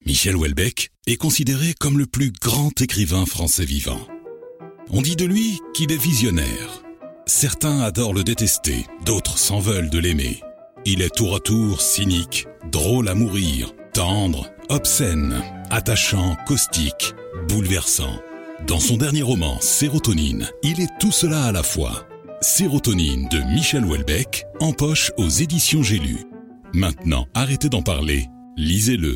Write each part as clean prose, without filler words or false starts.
Michel Houellebecq est considéré comme le plus grand écrivain français vivant. On dit de lui qu'il est visionnaire. Certains adorent le détester, d'autres s'en veulent de l'aimer. Il est tour à tour cynique, drôle à mourir, tendre, obscène, attachant, caustique, bouleversant. Dans son dernier roman, Sérotonine, il est tout cela à la fois. Sérotonine de Michel Houellebecq, en poche aux éditions J'ai lu. Maintenant, arrêtez d'en parler, lisez-le.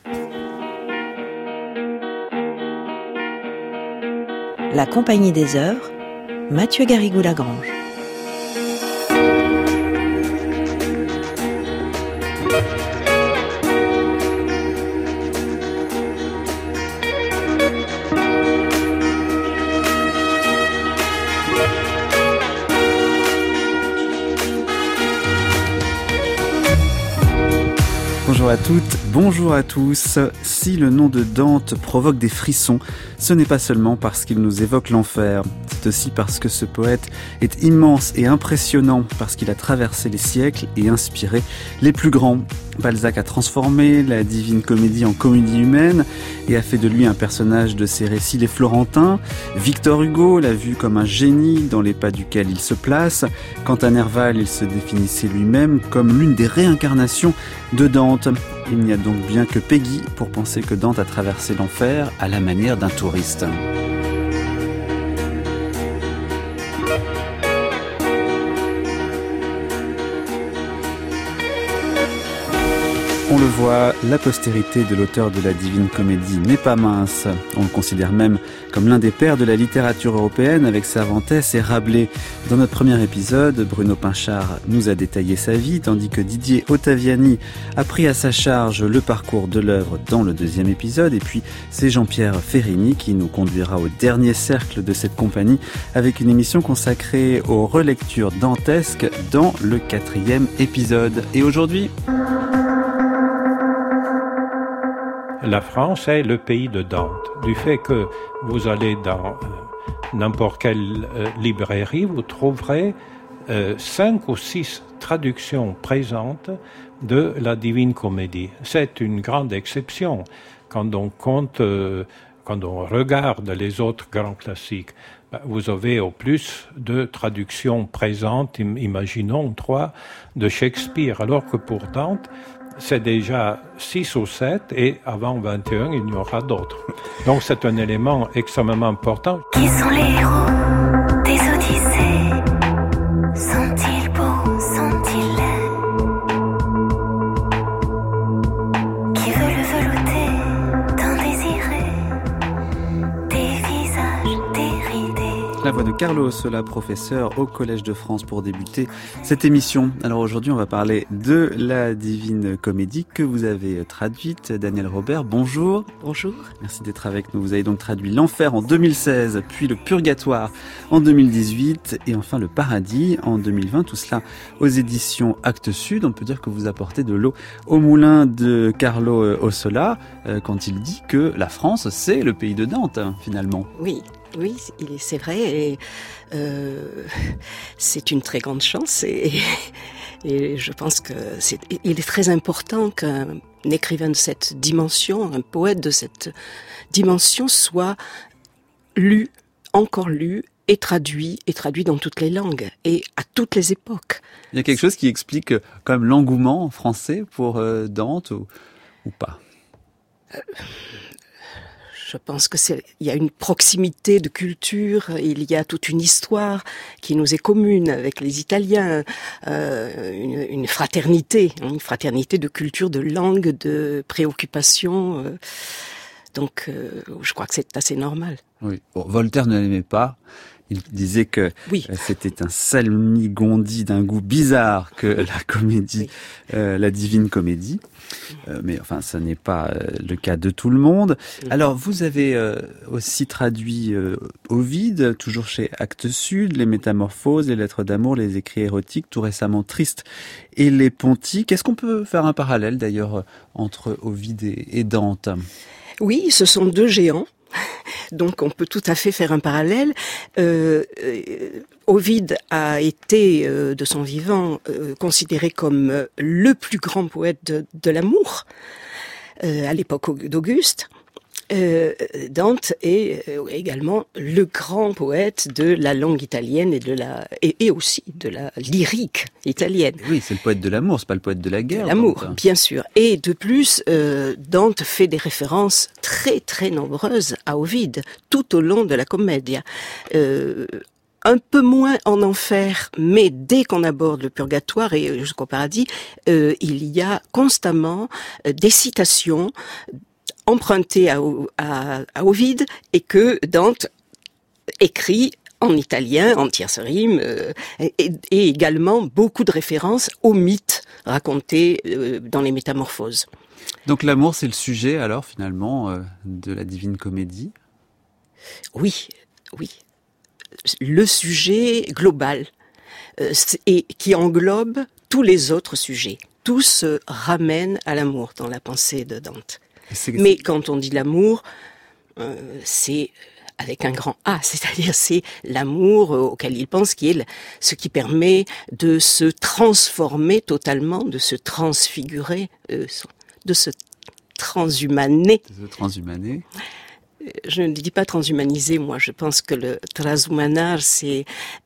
La Compagnie des Heures, Mathieu Garrigou-Lagrange. Bonjour à toutes, bonjour à tous. Si le nom de Dante provoque des frissons, ce n'est pas seulement parce qu'il nous évoque l'enfer. C'est aussi parce que ce poète est immense et impressionnant, parce qu'il a traversé les siècles et inspiré les plus grands. Balzac a transformé la Divine Comédie en comédie humaine et a fait de lui un personnage de ses récits les Florentins. Victor Hugo l'a vu comme un génie dans les pas duquel il se place. Quant à Nerval, il se définissait lui-même comme l'une des réincarnations de Dante. Il n'y a donc bien que Peggy pour penser que Dante a traversé l'enfer à la manière d'un touriste. On le voit, la postérité de l'auteur de la Divine Comédie n'est pas mince. On le considère même comme l'un des pères de la littérature européenne avec Cervantes et Rabelais. Dans notre premier épisode, Bruno Pinchard nous a détaillé sa vie, tandis que Didier Ottaviani a pris à sa charge le parcours de l'œuvre dans le deuxième épisode. Et puis, c'est Jean-Pierre Ferrini qui nous conduira au dernier cercle de cette compagnie avec une émission consacrée aux relectures dantesques dans le quatrième épisode. Et aujourd'hui... La France est le pays de Dante. Du fait que vous allez dans n'importe quelle librairie, vous trouverez 5 ou 6 traductions présentes de la Divine Comédie. C'est une grande exception quand on regarde les autres grands classiques. Vous avez au plus 2 traductions présentes, imaginons 3, de Shakespeare, alors que pour Dante, c'est déjà 6 ou 7 et avant 21, il y aura d'autres. Donc c'est un élément extrêmement important. Qui sont les héros des Odyssées? Sont-ils beaux, sont-ils laids? Qui veut le velouter, tant désiré, des visages déridés? La voix de Carlo Sola, professeur au Collège de France pour débuter cette émission. Alors aujourd'hui, on va parler de la Divine Comédie que vous avez traduite. Danielle Robert, bonjour. Bonjour. Merci d'être avec nous. Vous avez donc traduit l'Enfer en 2016, puis le Purgatoire en 2018 et enfin le Paradis en 2020. Tout cela aux éditions Actes Sud. On peut dire que vous apportez de l'eau au moulin de Carlo Ossola quand il dit que la France, c'est le pays de Dante, finalement. Oui, c'est vrai, et c'est une très grande chance, et je pense que il est très important qu'un écrivain de cette dimension, un poète de cette dimension soit lu, encore lu, et traduit dans toutes les langues, et à toutes les époques. Il y a quelque chose qui explique quand même l'engouement français pour Dante, ou pas? Je pense il y a une proximité de culture, il y a toute une histoire qui nous est commune avec les Italiens, une fraternité de culture, de langue, de préoccupations. Donc, je crois que c'est assez normal. Oui. Bon, Voltaire ne l'aimait pas. Il disait que c'était un salmigondi d'un goût bizarre que la comédie, la Divine Comédie. Mais enfin, ce n'est pas le cas de tout le monde. Alors, vous avez aussi traduit Ovide, toujours chez Actes Sud, les Métamorphoses, les Lettres d'amour, les écrits érotiques, tout récemment Triste et les Pontiques. Est-ce qu'on peut faire un parallèle d'ailleurs entre Ovide et Dante? Oui, ce sont 2 géants. Donc on peut tout à fait faire un parallèle. Ovide a été, de son vivant, considéré comme le plus grand poète de l'amour. à l'époque d'Auguste. Dante est également le grand poète de la langue italienne et aussi de la lyrique italienne. Oui, c'est le poète de l'amour, c'est pas le poète de la guerre. L'amour, bien sûr. Et de plus, Dante fait des références très très nombreuses à Ovide tout au long de la Commedia. Un peu moins en enfer, mais dès qu'on aborde le purgatoire et jusqu'au paradis, il y a constamment des citations emprunté à Ovide et que Dante écrit en italien, en tierce rime, et également beaucoup de références aux mythes racontés dans les Métamorphoses. Donc l'amour, c'est le sujet alors finalement de la Divine Comédie ? Oui. Le sujet global et qui englobe tous les autres sujets. Tout se ramène à l'amour dans la pensée de Dante. Mais quand on dit l'amour, c'est avec un grand A, c'est-à-dire c'est l'amour auquel il pense, qui est ce qui permet de se transformer totalement, de se transfigurer, de se transhumaner. Je ne dis pas transhumaniser, moi. Je pense que le transhumanar, c'est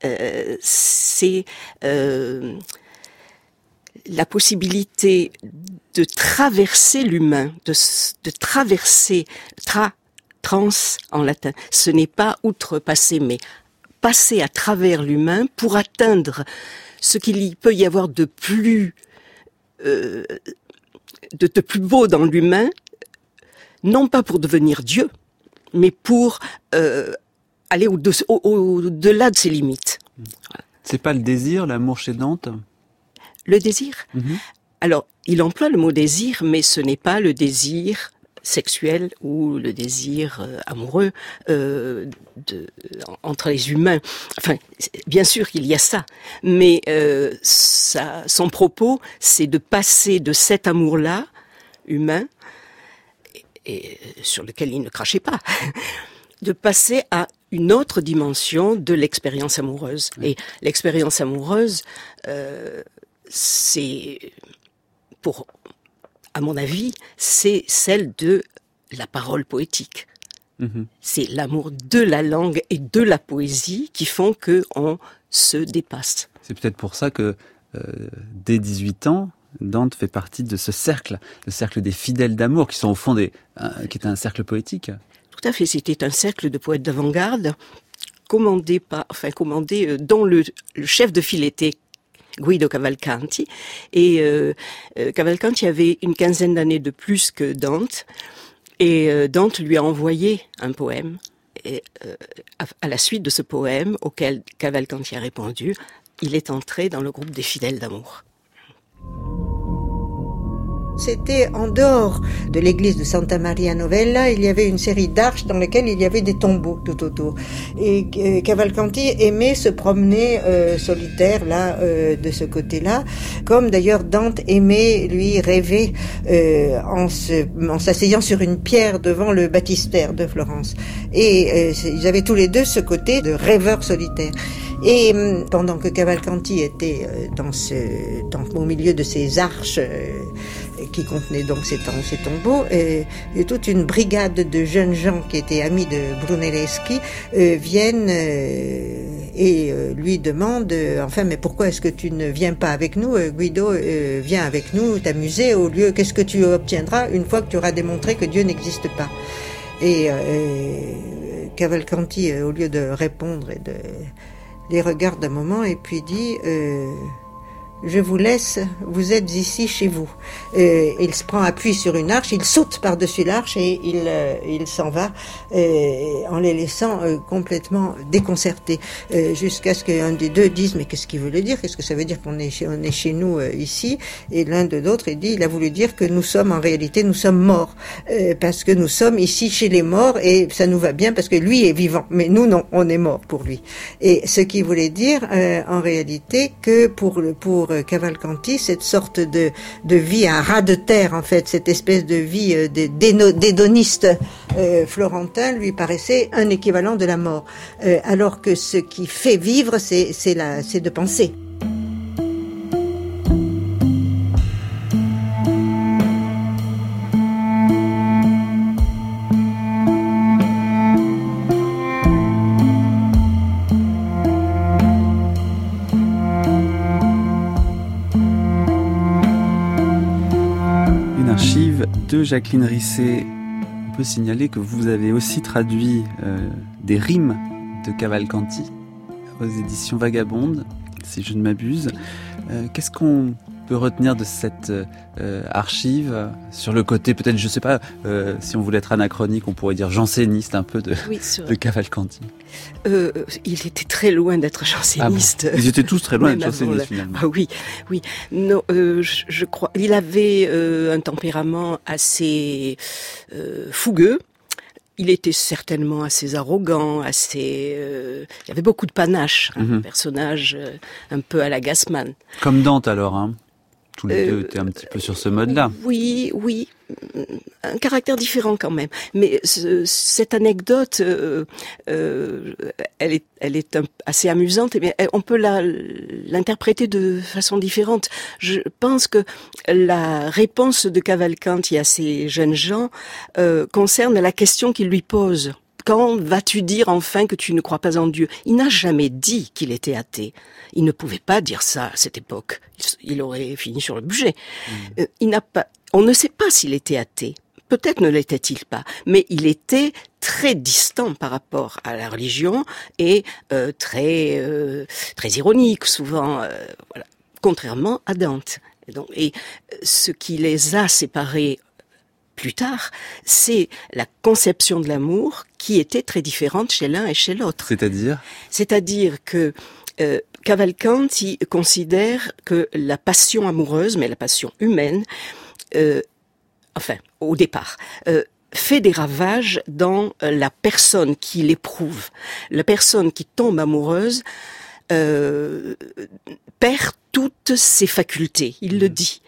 la possibilité de traverser l'humain, de traverser, trans en latin. Ce n'est pas outrepasser, mais passer à travers l'humain pour atteindre ce qu'il peut y avoir de plus beau dans l'humain, non pas pour devenir Dieu, mais pour aller au-delà de ses limites. Voilà. C'est pas le désir, l'amour chez Dante ? Le désir ? Alors, il emploie le mot désir, mais ce n'est pas le désir sexuel ou le désir amoureux entre les humains. Enfin, bien sûr qu'il y a ça, mais son propos, c'est de passer de cet amour-là, humain, et sur lequel il ne crachait pas, de passer à une autre dimension de l'expérience amoureuse. Et l'expérience amoureuse, c'est, à mon avis, c'est celle de la parole poétique. C'est l'amour de la langue et de la poésie qui font qu'on se dépasse. C'est peut-être pour ça que, dès 18 ans, Dante fait partie de ce cercle, le cercle des fidèles d'amour, qui sont au fond qui est un cercle poétique. Tout à fait, c'était un cercle de poètes d'avant-garde, commandé dont le chef de file était Guido Cavalcanti, et Cavalcanti avait une quinzaine d'années de plus que Dante, et Dante lui a envoyé un poème, et à la suite de ce poème, auquel Cavalcanti a répondu, il est entré dans le groupe des fidèles d'amour. C'était en dehors de l'église de Santa Maria Novella, il y avait une série d'arches dans lesquelles il y avait des tombeaux tout autour. Et Cavalcanti aimait se promener solitaire là, de ce côté-là, comme d'ailleurs Dante aimait lui rêver en s'asseyant sur une pierre devant le baptistère de Florence. Et ils avaient tous les deux ce côté de rêveur solitaire. Et pendant que Cavalcanti était au milieu de ces arches qui contenaient donc ces tombeaux, et toute une brigade de jeunes gens qui étaient amis de Brunelleschi viennent et lui demandent enfin, mais pourquoi est-ce que tu ne viens pas avec nous, Guido, viens avec nous t'amuser, au lieu, qu'est-ce que tu obtiendras une fois que tu auras démontré que Dieu n'existe pas? Et Cavalcanti, au lieu de répondre et les regarde un moment et puis dit je vous laisse, vous êtes ici chez vous. Il se prend appui sur une arche, il saute par-dessus l'arche et il s'en va en les laissant complètement déconcertés, jusqu'à ce qu'un des deux dise mais qu'est-ce qu'il voulait dire, qu'est-ce que ça veut dire qu'on est chez nous ici? Et l'un de l'autre il a voulu dire que nous sommes morts, parce que nous sommes ici chez les morts et ça nous va bien parce que lui est vivant, mais nous non, on est mort pour lui. Et ce qui voulait dire en réalité que pour Cavalcanti, cette sorte de vie à ras de terre, en fait, cette espèce de vie d'hédoniste florentin lui paraissait un équivalent de la mort, alors que ce qui fait vivre, c'est de penser. Jacqueline Risset, on peut signaler que vous avez aussi traduit des rimes de Cavalcanti aux éditions Vagabondes, si je ne m'abuse. Qu'est-ce qu'on peut retenir de cette archive sur le côté, peut-être, je ne sais pas, si on voulait être anachronique, on pourrait dire janséniste un peu de Cavalcanti. Il était très loin d'être janséniste. Ah bon, ils étaient tous très loin d'être jansénistes finalement. Ah oui. Non, je crois. Il avait un tempérament assez fougueux. Il était certainement assez arrogant, il y avait beaucoup de panache, un personnage un peu à la Gassman. Comme Dante alors, hein. Tous les deux étaient un petit peu sur ce mode-là. Oui, un caractère différent quand même. Mais cette anecdote, elle est assez amusante, mais on peut l'interpréter de façon différente. Je pense que la réponse de Cavalcanti à ces jeunes gens concerne la question qu'il lui pose. Quand vas-tu dire enfin que tu ne crois pas en Dieu ? Il n'a jamais dit qu'il était athée. Il ne pouvait pas dire ça à cette époque. Il aurait fini sur le budget. On ne sait pas s'il était athée. Peut-être ne l'était-il pas, mais il était très distant par rapport à la religion et très ironique souvent, voilà. Contrairement à Dante. Et ce qui les a séparés plus tard, c'est la conception de l'amour qui était très différente chez l'un et chez l'autre. C'est-à-dire que Cavalcanti considère que la passion amoureuse, mais la passion humaine, au départ, fait des ravages dans la personne qui l'éprouve. La personne qui tombe amoureuse perd toutes ses facultés. Il le dit.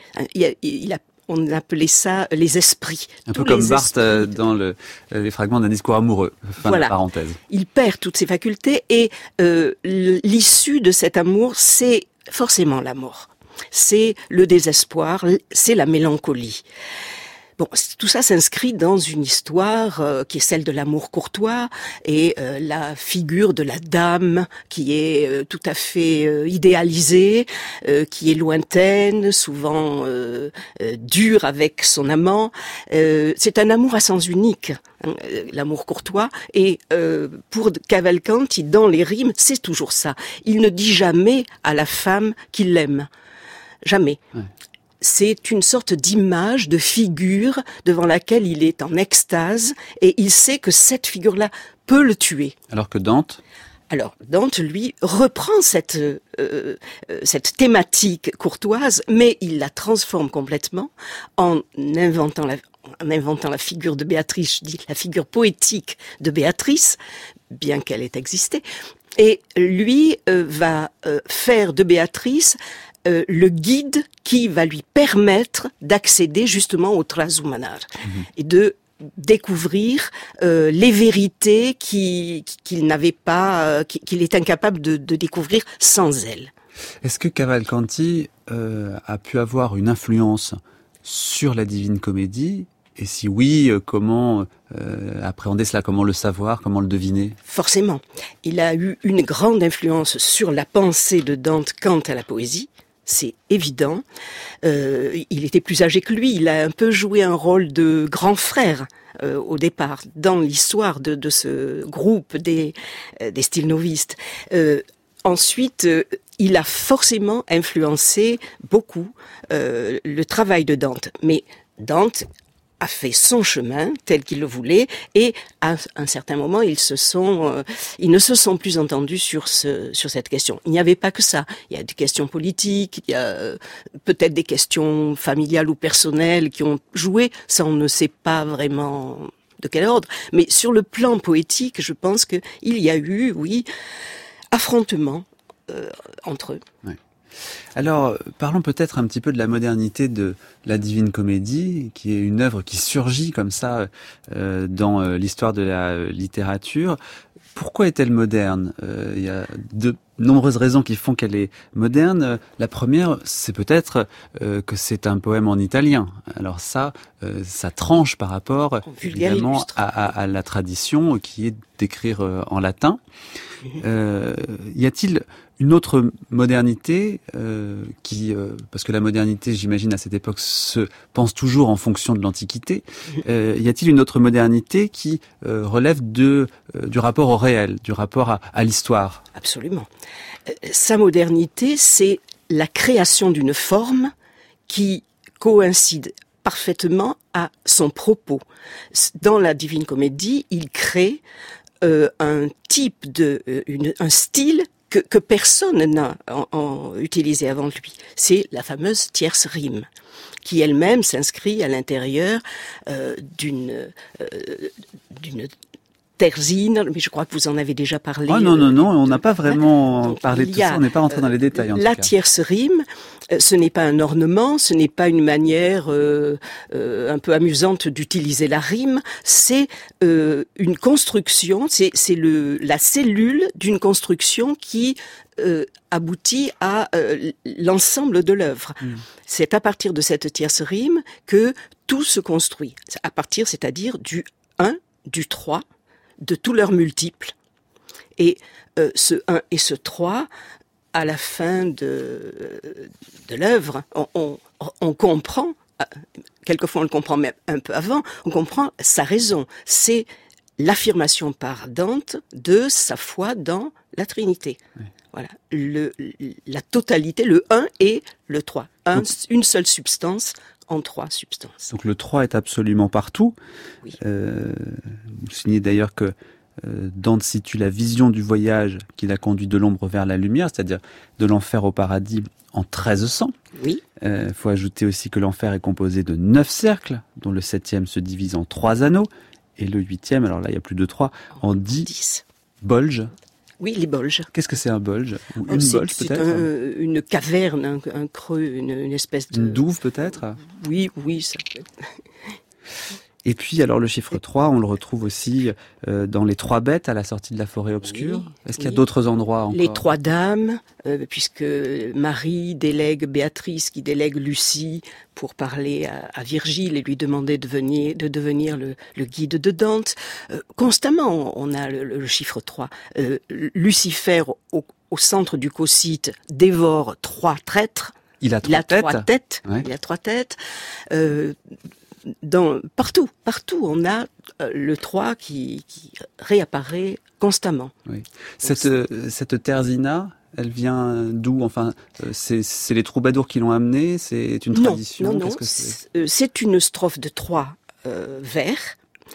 On appelait ça les esprits. Un peu comme Barthes dans les fragments d'un discours amoureux. Fin de parenthèse. Il perd toutes ses facultés et l'issue de cet amour, c'est forcément la mort. C'est le désespoir, c'est la mélancolie. Bon, tout ça s'inscrit dans une histoire qui est celle de l'amour courtois et la figure de la dame qui est tout à fait idéalisée, qui est lointaine, souvent dure avec son amant. C'est un amour à sens unique, hein, l'amour courtois. Et pour Cavalcanti, dans les rimes, c'est toujours ça. Il ne dit jamais à la femme qu'il l'aime. Jamais. Ouais. C'est une sorte d'image, de figure devant laquelle il est en extase et il sait que cette figure-là peut le tuer. Alors que Dante, lui, reprend cette thématique courtoise, mais il la transforme complètement en inventant la figure de Béatrice, je dis la figure poétique de Béatrice, bien qu'elle ait existé. Et lui va faire de Béatrice le guide qui va lui permettre d'accéder justement au trasumanar et de découvrir les vérités qu'il n'avait pas, qu'il est incapable de découvrir sans elle. Est-ce que Cavalcanti a pu avoir une influence sur la Divine Comédie ? Et si oui, comment appréhender cela, comment le savoir, comment le deviner ? Forcément, il a eu une grande influence sur la pensée de Dante quant à la poésie. C'est évident. Il était plus âgé que lui. Il a un peu joué un rôle de grand frère au départ dans l'histoire de ce groupe des stilnovistes. Ensuite, il a forcément influencé beaucoup le travail de Dante. Mais Dante a fait son chemin tel qu'il le voulait et à un certain moment ils ne se sont plus entendus sur cette question. Il n'y avait pas que ça. Il y a des questions politiques, il y a peut-être des questions familiales ou personnelles qui ont joué. Ça, on ne sait pas vraiment de quel ordre. Mais sur le plan poétique, je pense qu'il y a eu, oui, affrontement entre eux. Ouais. Alors, parlons peut-être un petit peu de la modernité de la Divine Comédie, qui est une œuvre qui surgit comme ça dans l'histoire de la littérature. Pourquoi est-elle moderne ? Il y a de nombreuses raisons qui font qu'elle est moderne. La première, c'est peut-être que c'est un poème en italien. Alors ça tranche par rapport évidemment à la tradition qui est d'écrire en latin. Y a-t-il une autre modernité parce que la modernité, j'imagine, à cette époque, se pense toujours en fonction de l'Antiquité. Y a-t-il une autre modernité qui relève du rapport au réel, du rapport à l'histoire? Absolument. Sa modernité, c'est la création d'une forme qui coïncide parfaitement à son propos. Dans la Divine Comédie, il crée un style que personne n'a utilisé avant lui. C'est la fameuse tierce rime, qui elle-même s'inscrit à l'intérieur d'une terzine, mais je crois que vous en avez déjà parlé. Oh non, on n'a pas vraiment parlé de tout ça, on n'est pas rentré dans les détails en tout cas. La tierce rime, ce n'est pas un ornement, ce n'est pas une manière un peu amusante d'utiliser la rime, c'est une construction, c'est la cellule d'une construction qui aboutit à l'ensemble de l'œuvre. C'est à partir de cette tierce rime que tout se construit. À partir, c'est-à-dire du 1, du 3, de tous leurs multiples. Et ce 1 et ce 3, à la fin de l'œuvre, on comprend, quelquefois on le comprend même un peu avant, on comprend sa raison. C'est l'affirmation par Dante de sa foi dans la Trinité. Oui. Voilà, la totalité, le 1 et le 3. Une seule substance en 3 substances. Donc le 3 est absolument partout. Oui. Vous signez d'ailleurs que Dante situe la vision du voyage qui l'a conduit de l'ombre vers la lumière, c'est-à-dire de l'enfer au paradis en 1300. Oui. Faut ajouter aussi que l'enfer est composé de 9 cercles, dont le 7e se divise en 3 anneaux, et le 8e, alors là il y a plus de 3, en 10 bolges. Oui, les bolges. Qu'est-ce que c'est un bolge? Ou une bolge peut-être? C'est une caverne, un creux, une espèce de... Une douve peut-être? Oui, ça peut être... Et puis alors le chiffre 3, on le retrouve aussi dans les 3 bêtes à la sortie de la forêt obscure. Oui, Est-ce qu'il y a d'autres endroits encore? Les 3 dames, puisque Marie délègue Béatrice qui délègue Lucie pour parler à Virgile et lui demander de devenir le guide de Dante. Constamment, on a le chiffre 3. Lucifer, au centre du Cocyte, dévore 3 traîtres. Il a 3 têtes. Ouais. Il a 3 têtes. Partout, on a le 3 qui réapparaît constamment. Oui. Cette terzina, elle vient d'où? Enfin, c'est les troubadours qui l'ont amenée? C'est une tradition? Non. C'est une strophe de 3 vers,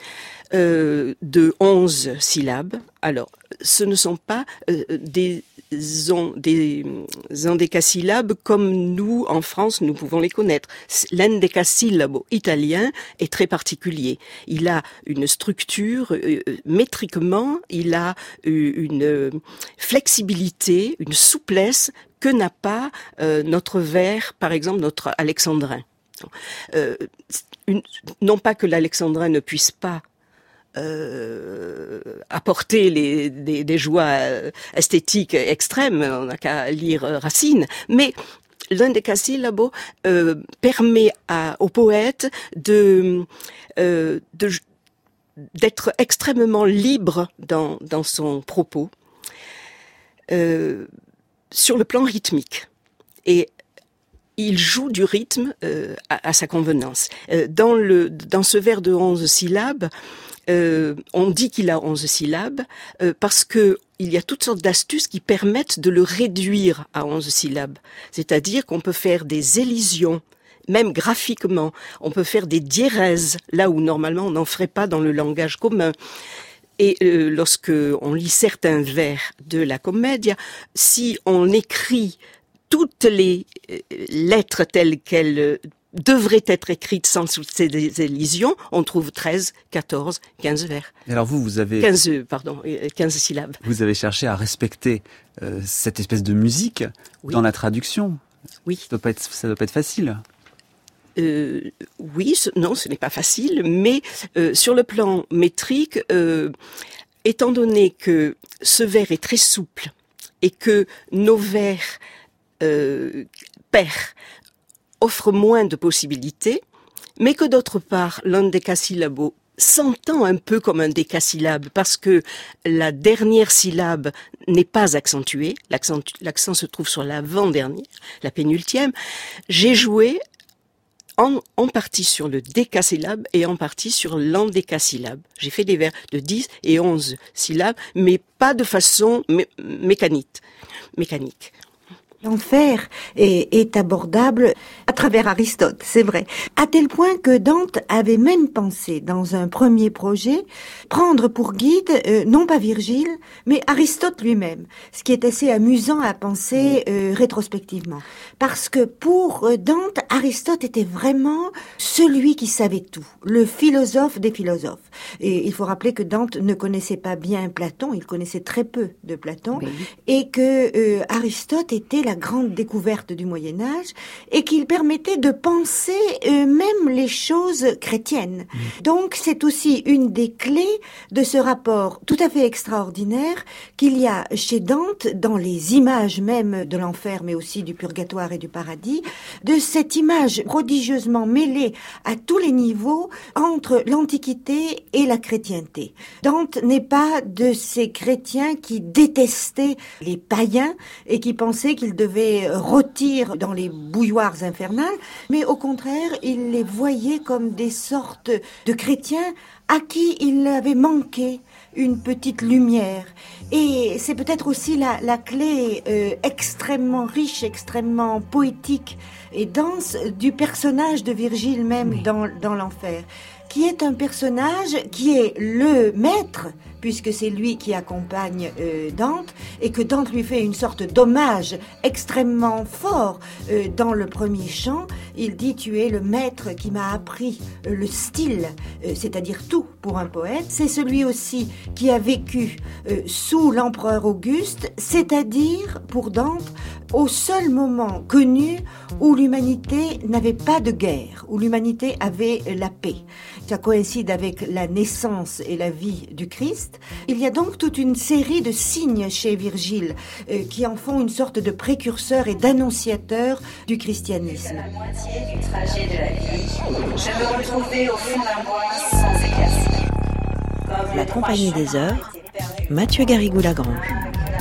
de 11 syllabes. Alors, ce ne sont pas des endécasyllabes comme nous, en France, nous pouvons les connaître. L'endécasyllabo italien est très particulier. Il a une structure, métriquement, il a une flexibilité, une souplesse que n'a pas notre vers, par exemple, notre alexandrin. Non pas que l'alexandrin ne puisse pas apporter des joies esthétiques extrêmes, on n'a qu'à lire Racine, mais l'endécasyllabo permet au poète d'être extrêmement libre dans son propos sur le plan rythmique. Et il joue du rythme à sa convenance. Dans ce vers de 11 syllabes, on dit qu'il a 11 syllabes parce que il y a toutes sortes d'astuces qui permettent de le réduire à 11 syllabes. C'est-à-dire qu'on peut faire des élisions, même graphiquement. On peut faire des diérèses, là où normalement on n'en ferait pas dans le langage commun. Et lorsque on lit certains vers de la Commedia, si on écrit toutes les lettres telles qu'elles devraient être écrites sans toutes ces élisions, on trouve 13, 14, 15 vers. Et alors vous avez... 15 syllabes. Vous avez cherché à respecter cette espèce de musique dans la traduction. Oui. Ça doit pas être facile. Oui, non, ce n'est pas facile, mais sur le plan métrique, étant donné que ce vers est très souple et que nos vers pairs offrent moins de possibilités, mais que d'autre part, l'endécasyllabo s'entend un peu comme un décasyllabe parce que la dernière syllabe n'est pas accentuée. L'accent se trouve sur l'avant-dernière, la pénultième. J'ai joué en partie sur le décasyllabe et en partie sur l'endécasyllabe. J'ai fait des vers de 10 et 11 syllabes, mais pas de façon mécanique. L'enfer est abordable à travers Aristote, c'est vrai. À tel point que Dante avait même pensé, dans un premier projet, prendre pour guide, non pas Virgile, mais Aristote lui-même. Ce qui est assez amusant à penser rétrospectivement. Parce que pour Dante, Aristote était vraiment celui qui savait tout. Le philosophe des philosophes. Et il faut rappeler que Dante ne connaissait pas bien Platon, il connaissait très peu de Platon, oui. Et que Aristote était la grande découverte du Moyen-Âge et qu'il permettait de penser même les choses chrétiennes. Donc c'est aussi une des clés de ce rapport tout à fait extraordinaire qu'il y a chez Dante dans les images même de l'enfer mais aussi du purgatoire et du paradis, de cette image prodigieusement mêlée à tous les niveaux entre l'Antiquité et la chrétienté. Dante n'est pas de ces chrétiens qui détestaient les païens et qui pensaient qu'ils devaient rôtir dans les bouilloires infernales, mais au contraire, il les voyait comme des sortes de chrétiens à qui il avait manqué une petite lumière. Et c'est peut-être aussi la clé extrêmement riche, extrêmement poétique et dense du personnage de Virgile même dans l'enfer, qui est un personnage qui est le maître, puisque c'est lui qui accompagne Dante, et que Dante lui fait une sorte d'hommage extrêmement fort dans le premier chant. Il dit « Tu es le maître qui m'a appris le style, c'est-à-dire tout pour un poète. » C'est celui aussi qui a vécu sous l'empereur Auguste, c'est-à-dire, pour Dante, au seul moment connu où l'humanité n'avait pas de guerre, où l'humanité avait la paix. Ça coïncide avec la naissance et la vie du Christ. Il y a donc toute une série de signes chez Virgile qui en font une sorte de précurseur et d'annonciateur du christianisme. À la moitié du trajet de la vie, je me retrouvais au fond d'un bois sans éclaircie. La Compagnie des Heures, Mathieu Garrigou-Lagrange.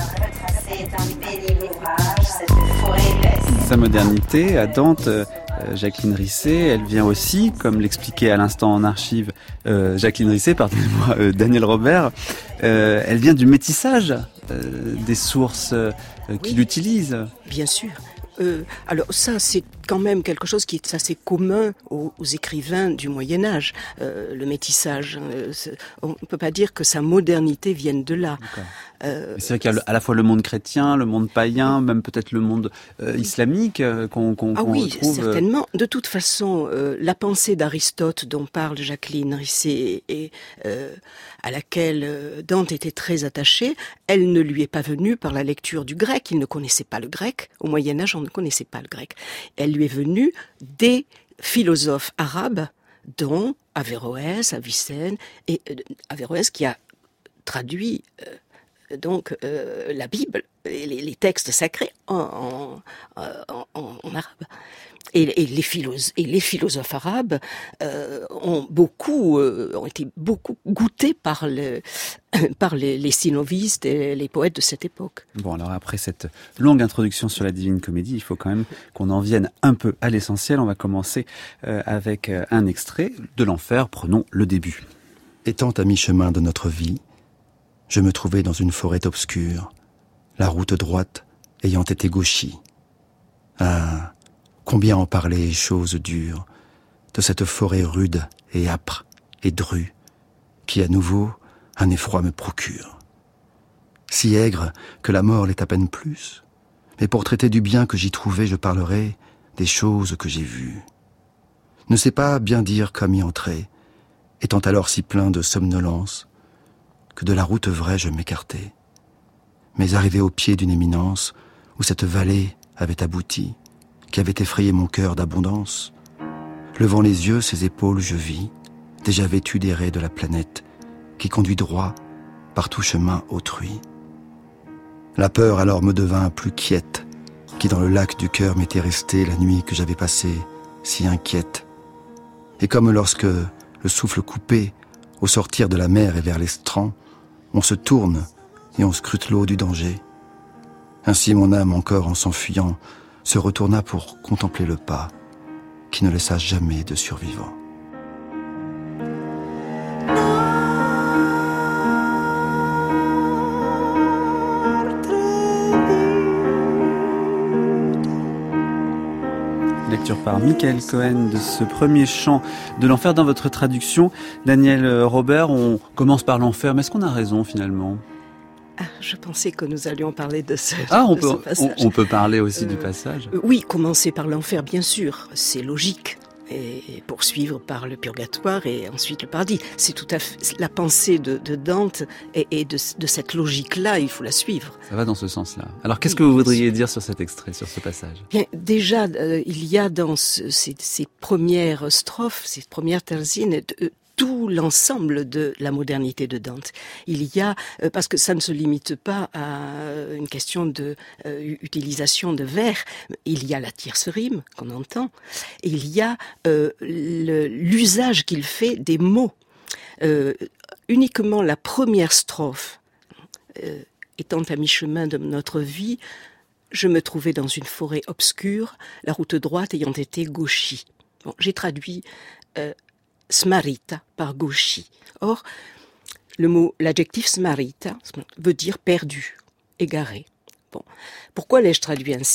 Sa modernité, à Dante, Jacqueline Risset, elle vient aussi, comme l'expliquait à l'instant en archive Jacqueline Risset, pardonnez-moi, Daniel Robert, elle vient du métissage des sources qu'il utilise. Bien sûr. Alors ça, c'est quand même quelque chose qui est assez commun aux écrivains du Moyen-Âge, le métissage. On ne peut pas dire que sa modernité vienne de là. C'est vrai qu'il y a à la fois le monde chrétien, le monde païen, même peut-être le monde islamique qu'on oui, retrouve. Certainement. De toute façon, la pensée d'Aristote dont parle Jacqueline Risset et à laquelle Dante était très attaché, elle ne lui est pas venue par la lecture du grec. Il ne connaissait pas le grec. Au Moyen-Âge, on ne connaissait pas le grec. Elle lui est venue des philosophes arabes, dont Averroès, Avicenne, et Averroès qui a traduit donc la Bible, les textes sacrés en arabe. Et les philosophes arabes ont été beaucoup goûtés par les synovistes et les poètes de cette époque. Bon, alors après cette longue introduction sur la Divine Comédie, il faut quand même qu'on en vienne un peu à l'essentiel. On va commencer avec un extrait de l'Enfer. Prenons le début. Étant à mi-chemin de notre vie, je me trouvais dans une forêt obscure, la route droite ayant été gauchie. Ah, combien en parler, choses dures, de cette forêt rude et âpre et drue, qui à nouveau un effroi me procure. Si aigre que la mort l'est à peine plus, mais pour traiter du bien que j'y trouvais, je parlerai des choses que j'ai vues. Ne sais pas bien dire comme y entrer, étant alors si plein de somnolence, que de la route vraie je m'écartai. Mais arrivé au pied d'une éminence, où cette vallée avait abouti, qui avait effrayé mon cœur d'abondance, levant les yeux, ses épaules je vis, déjà vêtues des raies de la planète, qui conduit droit par tout chemin autrui. La peur alors me devint plus quiète, qui dans le lac du cœur m'était restée la nuit que j'avais passée, si inquiète. Et comme lorsque, le souffle coupé, Au sortir de la mer et vers l'estran, on se tourne et on scrute l'eau du danger. Ainsi mon âme, encore en s'enfuyant, se retourna pour contempler le pas qui ne laissa jamais de survivant. Lecture par Michael Cohen de ce premier chant de l'enfer dans votre traduction. Daniel Robert, on commence par l'enfer, mais est-ce qu'on a raison finalement ? Je pensais que nous allions parler de ce, passage. On peut parler aussi du passage. Oui, commencer par l'enfer, bien sûr, c'est logique. Et poursuivre par le purgatoire et ensuite le paradis. C'est tout à fait la pensée de Dante et de cette logique-là, il faut la suivre. Ça va dans ce sens-là. Alors qu'est-ce que vous voudriez dire sur cet extrait, sur ce passage ? Bien, déjà, il y a dans ces premières strophes, ces premières terzines, tout l'ensemble de la modernité de Dante. Il y a, parce que ça ne se limite pas à une question de utilisation de vers, il y a la tierce rime qu'on entend, et il y a l'usage qu'il fait des mots. Uniquement la première strophe, étant à mi-chemin de notre vie, je me trouvais dans une forêt obscure, la route droite ayant été gauchie. Bon, j'ai traduit smarita par gauchie. Or, l'adjectif smarita veut dire perdu, égaré. Bon. Pourquoi l'ai-je traduit ainsi ?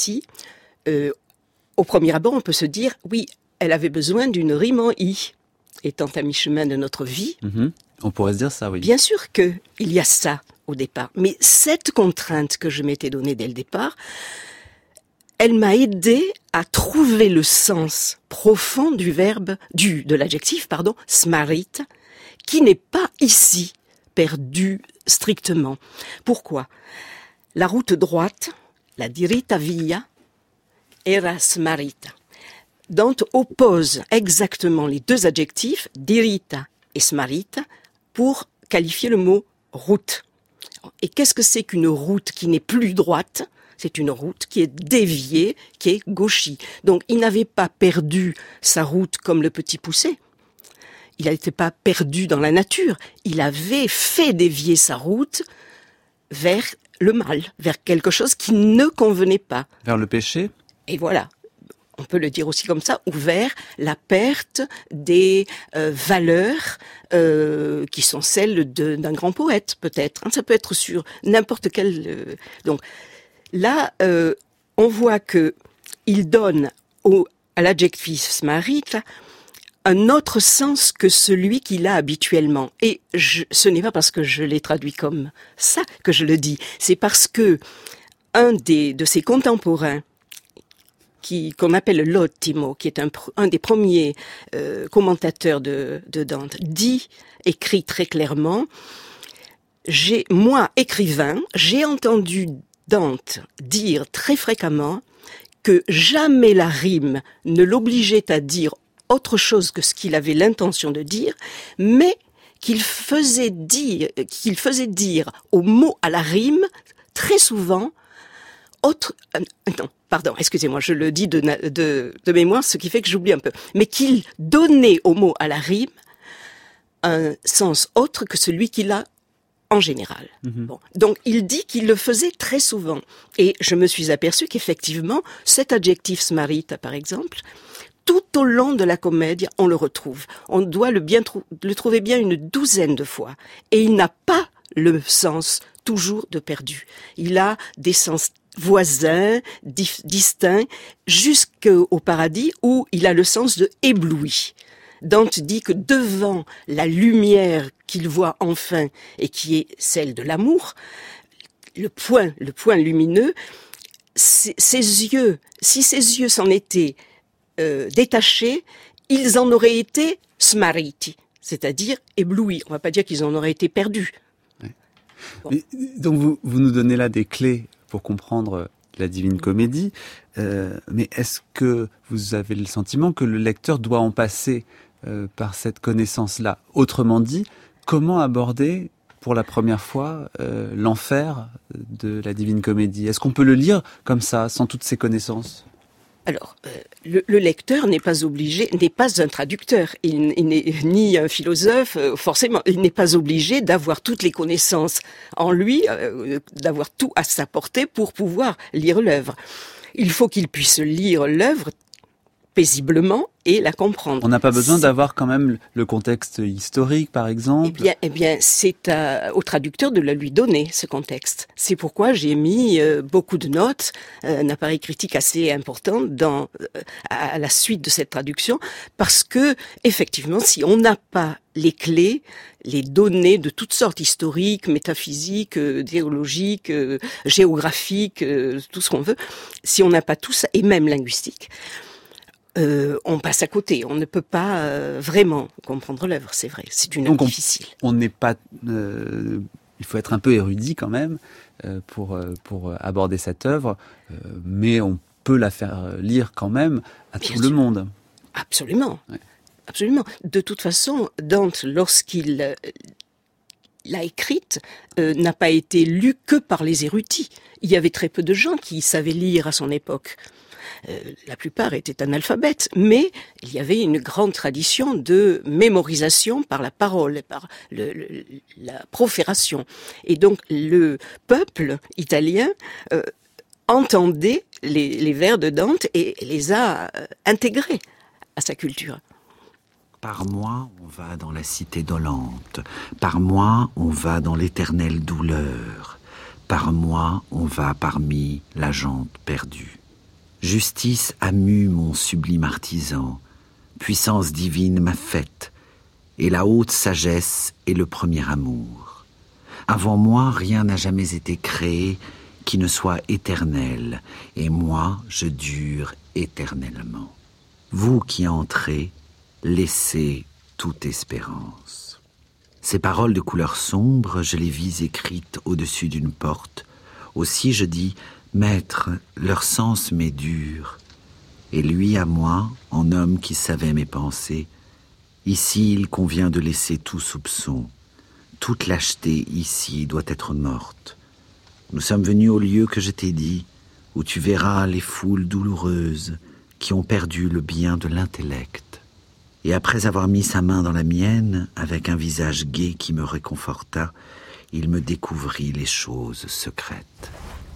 Au premier abord, on peut se dire, oui, elle avait besoin d'une rime en i. Étant à mi-chemin de notre vie. On pourrait se dire ça, oui. Bien sûr qu'il y a ça au départ. Mais cette contrainte que je m'étais donnée dès le départ, elle m'a aidé à trouver le sens profond du verbe, de l'adjectif, smarita, qui n'est pas ici perdu strictement. Pourquoi ? La route droite, la diritta via, era smarita. Dante oppose exactement les deux adjectifs, diritta et smarita, pour qualifier le mot route. Et qu'est-ce que c'est qu'une route qui n'est plus droite ? C'est une route qui est déviée, qui est gauchie. Donc, il n'avait pas perdu sa route comme le petit poucet. Il n'était pas perdu dans la nature. Il avait fait dévier sa route vers le mal, vers quelque chose qui ne convenait pas. Vers le péché ? Et voilà. On peut le dire aussi comme ça, ou vers la perte des valeurs qui sont celles d'un grand poète, peut-être. Ça peut être sur n'importe quel... Donc, là, on voit que il donne à l'adjectif smarita un autre sens que celui qu'il a habituellement. Et ce n'est pas parce que je l'ai traduit comme ça que je le dis. C'est parce que un de ses contemporains, qu'on appelle l'Ottimo, qui est un des premiers commentateurs de Dante, écrit très clairement, moi, écrivain, j'ai entendu Dante dire très fréquemment que jamais la rime ne l'obligeait à dire autre chose que ce qu'il avait l'intention de dire, mais qu'il faisait dire au mot à la rime très souvent excusez-moi, je le dis de mémoire, ce qui fait que j'oublie un peu, mais qu'il donnait au mot à la rime un sens autre que celui qu'il a en général. Bon. Donc, il dit qu'il le faisait très souvent. Et je me suis aperçu qu'effectivement, cet adjectif smarita, par exemple, tout au long de la comédie, on le retrouve. On doit le trouver bien une douzaine de fois. Et il n'a pas le sens toujours de perdu. Il a des sens voisins, distincts, jusqu'au paradis où il a le sens de ébloui. Dante dit que devant la lumière qu'il voit enfin et qui est celle de l'amour, le point lumineux, ses yeux, si ses yeux s'en étaient détachés, ils en auraient été smariti, c'est-à-dire éblouis. On ne va pas dire qu'ils en auraient été perdus. Ouais. Bon. Mais, donc vous nous donnez là des clés pour comprendre la Divine Comédie, mais est-ce que vous avez le sentiment que le lecteur doit en passer par cette connaissance-là ? Autrement dit, comment aborder pour la première fois l'enfer de la Divine Comédie ? Est-ce qu'on peut le lire comme ça, sans toutes ces connaissances ? Alors, le lecteur n'est pas obligé, n'est pas un traducteur, il n'est ni un philosophe, forcément, il n'est pas obligé d'avoir toutes les connaissances en lui, d'avoir tout à sa portée pour pouvoir lire l'œuvre. Il faut qu'il puisse lire l'œuvre paisiblement et la comprendre. On n'a pas besoin d'avoir quand même le contexte historique, par exemple. Eh bien, c'est au traducteur de le lui donner, ce contexte. C'est pourquoi j'ai mis beaucoup de notes, un appareil critique assez important à la suite de cette traduction, parce que, effectivement, si on n'a pas les clés, les données de toutes sortes, historiques, métaphysiques, théologiques, géographiques, tout ce qu'on veut, si on n'a pas tout ça, et même linguistique, on passe à côté. On ne peut pas vraiment comprendre l'œuvre, c'est vrai. C'est une œuvre difficile. On n'est pas. Il faut être un peu érudit quand même pour aborder cette œuvre, mais on peut la faire lire quand même à tout le monde. Absolument, ouais. Absolument. De toute façon, Dante, lorsqu'il l'a écrite, n'a pas été lue que par les érudits. Il y avait très peu de gens qui savaient lire à son époque. La plupart étaient analphabètes, mais il y avait une grande tradition de mémorisation par la parole, par la profération. Et donc le peuple italien entendait les vers de Dante et les a intégrés à sa culture. Par moi, on va dans la cité dolente. Par moi, on va dans l'éternelle douleur. Par moi, on va parmi la gente perdue. Justice a mu mon sublime artisan, puissance divine m'a faite, et la haute sagesse est le premier amour. Avant moi, rien n'a jamais été créé qui ne soit éternel, et moi, je dure éternellement. Vous qui entrez, laissez toute espérance. Ces paroles de couleur sombre, je les vis écrites au-dessus d'une porte. Aussi je dis, Maître, leur sens m'est dur, et lui à moi, en homme qui savait mes pensées, ici il convient de laisser tout soupçon. Toute lâcheté ici doit être morte. Nous sommes venus au lieu que je t'ai dit, où tu verras les foules douloureuses qui ont perdu le bien de l'intellect. Et après avoir mis sa main dans la mienne, avec un visage gai qui me réconforta, il me découvrit les choses secrètes.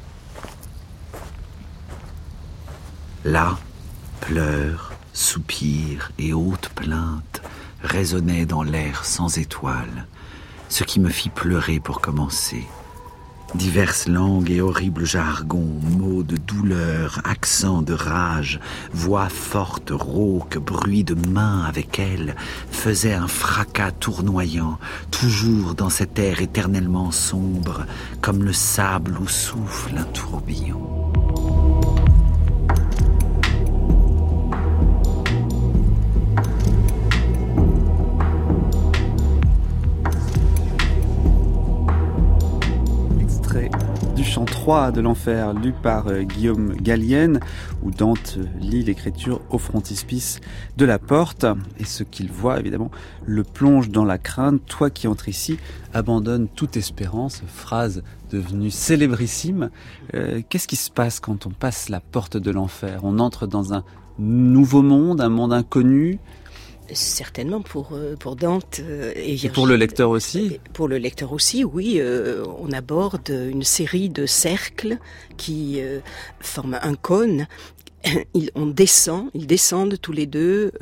Là, pleurs, soupirs et hautes plaintes résonnaient dans l'air sans étoiles, ce qui me fit pleurer pour commencer. Diverses langues et horribles jargons, mots de douleur, accents de rage, voix fortes, rauques, bruits de mains avec elles, faisaient un fracas tournoyant, toujours dans cet air éternellement sombre, comme le sable où souffle un tourbillon. Chant 3 de l'enfer, lu par Guillaume Gallienne, où Dante lit l'écriture au frontispice de la porte. Et ce qu'il voit, évidemment, le plonge dans la crainte. Toi qui entres ici, abandonne toute espérance. Phrase devenue célébrissime. Qu'est-ce qui se passe quand on passe la porte de l'enfer ? On entre dans un nouveau monde, un monde inconnu. Certainement pour Dante et Virgile. Et pour le lecteur aussi ? Pour le lecteur aussi, oui. On aborde une série de cercles qui forment un cône. Ils descendent tous les deux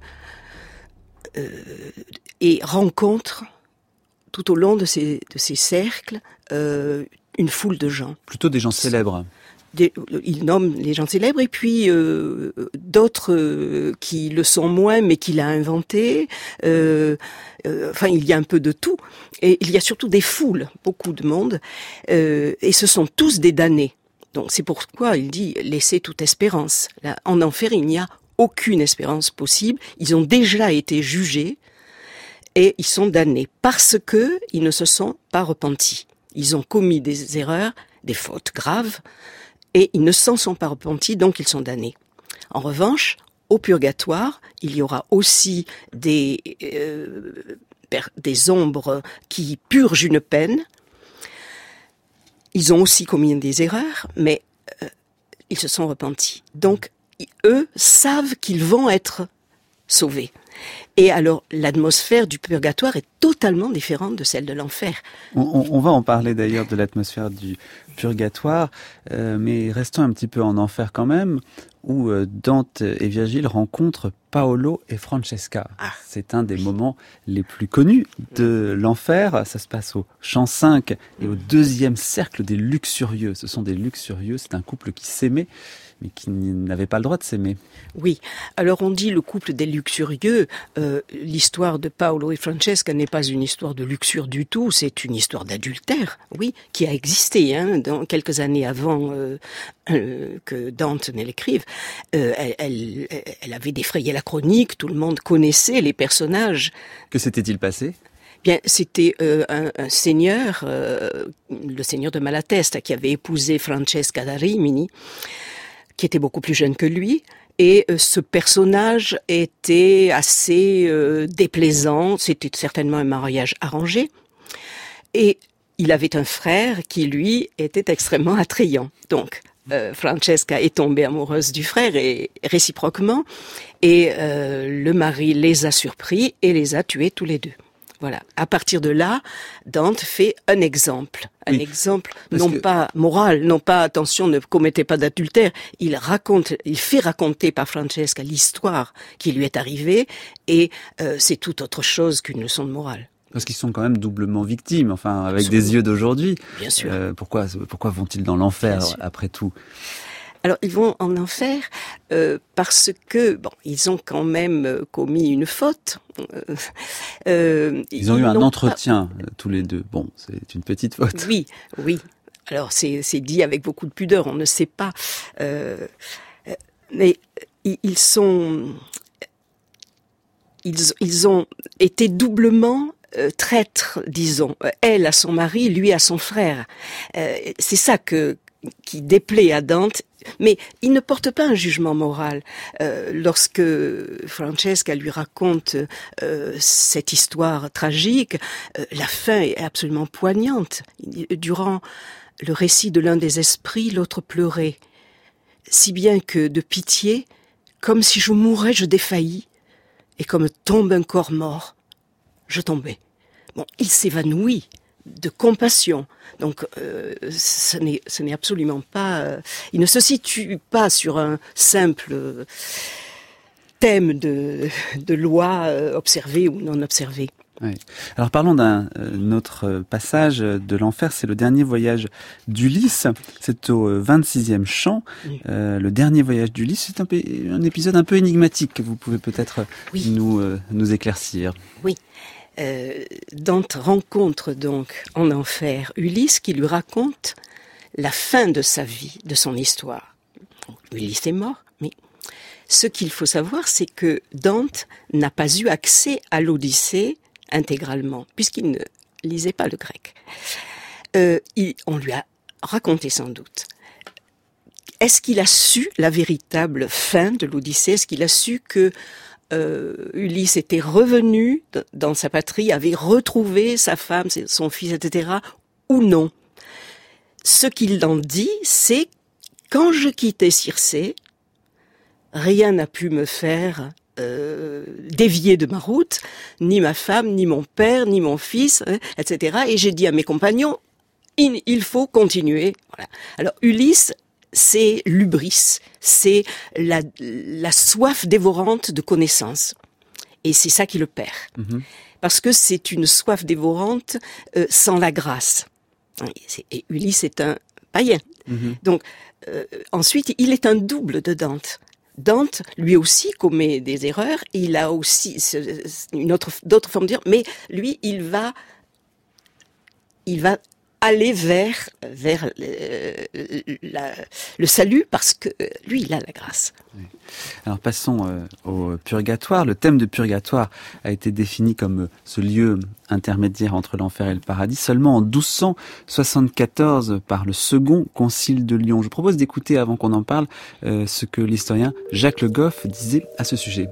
et rencontrent tout au long de ces cercles une foule de gens. Plutôt des gens célèbres. Il nomme les gens célèbres et puis d'autres qui le sont moins mais qu'il a inventé. Enfin, il y a un peu de tout. Et il y a surtout des foules, beaucoup de monde. Et ce sont tous des damnés. Donc c'est pourquoi il dit « laissez toute espérance ». Là, en enfer, il n'y a aucune espérance possible. Ils ont déjà été jugés et ils sont damnés parce que ils ne se sont pas repentis. Ils ont commis des erreurs, des fautes graves. Et ils ne s'en sont pas repentis, donc ils sont damnés. En revanche, au purgatoire, il y aura aussi des ombres qui purgent une peine. Ils ont aussi commis des erreurs, mais ils se sont repentis. Donc, eux savent qu'ils vont être sauvés. Et alors, l'atmosphère du purgatoire est totalement différente de celle de l'enfer. On va en parler d'ailleurs de l'atmosphère du purgatoire, mais restons un petit peu en enfer quand même, où Dante et Virgile rencontrent Paolo et Francesca. C'est un des moments les plus connus de l'enfer. Ça se passe au chant 5 et au 2e cercle des luxurieux. Ce sont des luxurieux, c'est un couple qui s'aimait, mais qui n'avait pas le droit de s'aimer. Oui, alors on dit le couple des luxurieux. L'histoire de Paolo et Francesca n'est pas une histoire de luxure du tout, c'est une histoire d'adultère, oui, qui a existé dans quelques années avant que Dante ne l'écrive. Elle avait défrayé la chronique, tout le monde connaissait les personnages. Que s'était-il passé ? Bien, c'était un seigneur, le seigneur de Malatesta, qui avait épousé Francesca da Rimini, qui était beaucoup plus jeune que lui. Et ce personnage était assez déplaisant, c'était certainement un mariage arrangé. Et il avait un frère qui, lui, était extrêmement attrayant. Donc, Francesca est tombée amoureuse du frère, et réciproquement. Et le mari les a surpris et les a tués tous les deux. Voilà. À partir de là, Dante fait un exemple. Un exemple, pas moral, non pas, attention, ne commettez pas d'adultère. Il fait raconter par Francesca l'histoire qui lui est arrivée, et c'est tout autre chose qu'une leçon de morale. Parce qu'ils sont quand même doublement victimes, enfin, avec des yeux d'aujourd'hui. Bien sûr. Pourquoi vont-ils dans l'enfer, après tout ? Alors, ils vont en enfer parce que, ils ont quand même commis une faute. Ils ont eu un entretien, tous les deux. Bon, c'est une petite faute. Oui. Alors, c'est dit avec beaucoup de pudeur, on ne sait pas. Mais ils ont été doublement traîtres, disons. Elle à son mari, lui à son frère. C'est ça qui déplaît à Dante. Mais il ne porte pas un jugement moral. Lorsque Francesca lui raconte cette histoire tragique, la fin est absolument poignante. Durant le récit de l'un des esprits, l'autre pleurait. Si bien que, de pitié, comme si je mourais, je défaillis. Et comme tombe un corps mort, je tombais. Bon, il s'évanouit de compassion. Donc, ce n'est absolument pas... il ne se situe pas sur un simple thème de loi observée ou non observée. Oui. Alors parlons d'un autre passage de l'enfer, c'est le dernier voyage d'Ulysse, c'est au 26e chant, le dernier voyage d'Ulysse, c'est un épisode un peu énigmatique que vous pouvez peut-être nous éclaircir. Oui. Dante rencontre donc en enfer Ulysse qui lui raconte la fin de sa vie, de son histoire. Ulysse est mort, mais ce qu'il faut savoir, c'est que Dante n'a pas eu accès à l'Odyssée intégralement, puisqu'il ne lisait pas le grec. On lui a raconté sans doute. Est-ce qu'il a su la véritable fin de l'Odyssée ? Est-ce qu'il a su que Ulysse était revenu dans sa patrie, avait retrouvé sa femme, son fils, etc., ou non? Ce qu'il en dit, c'est « Quand je quittais Circé, rien n'a pu me faire dévier de ma route, ni ma femme, ni mon père, ni mon fils, etc. Et j'ai dit à mes compagnons, il faut continuer. » Voilà. Alors Ulysse, c'est l'hubris, c'est la soif dévorante de connaissances. Et c'est ça qui le perd. Parce que c'est une soif dévorante sans la grâce. Et Ulysse est un païen. Donc, ensuite, il est un double de Dante. Dante, lui aussi, commet des erreurs. Il a aussi d'autres formes de dire, mais lui, il va aller vers le salut parce que lui, il a la grâce. Oui. Alors passons au purgatoire. Le thème de purgatoire a été défini comme ce lieu intermédiaire entre l'enfer et le paradis seulement en 1274 par le second concile de Lyon. Je propose d'écouter, avant qu'on en parle, ce que l'historien Jacques Le Goff disait à ce sujet.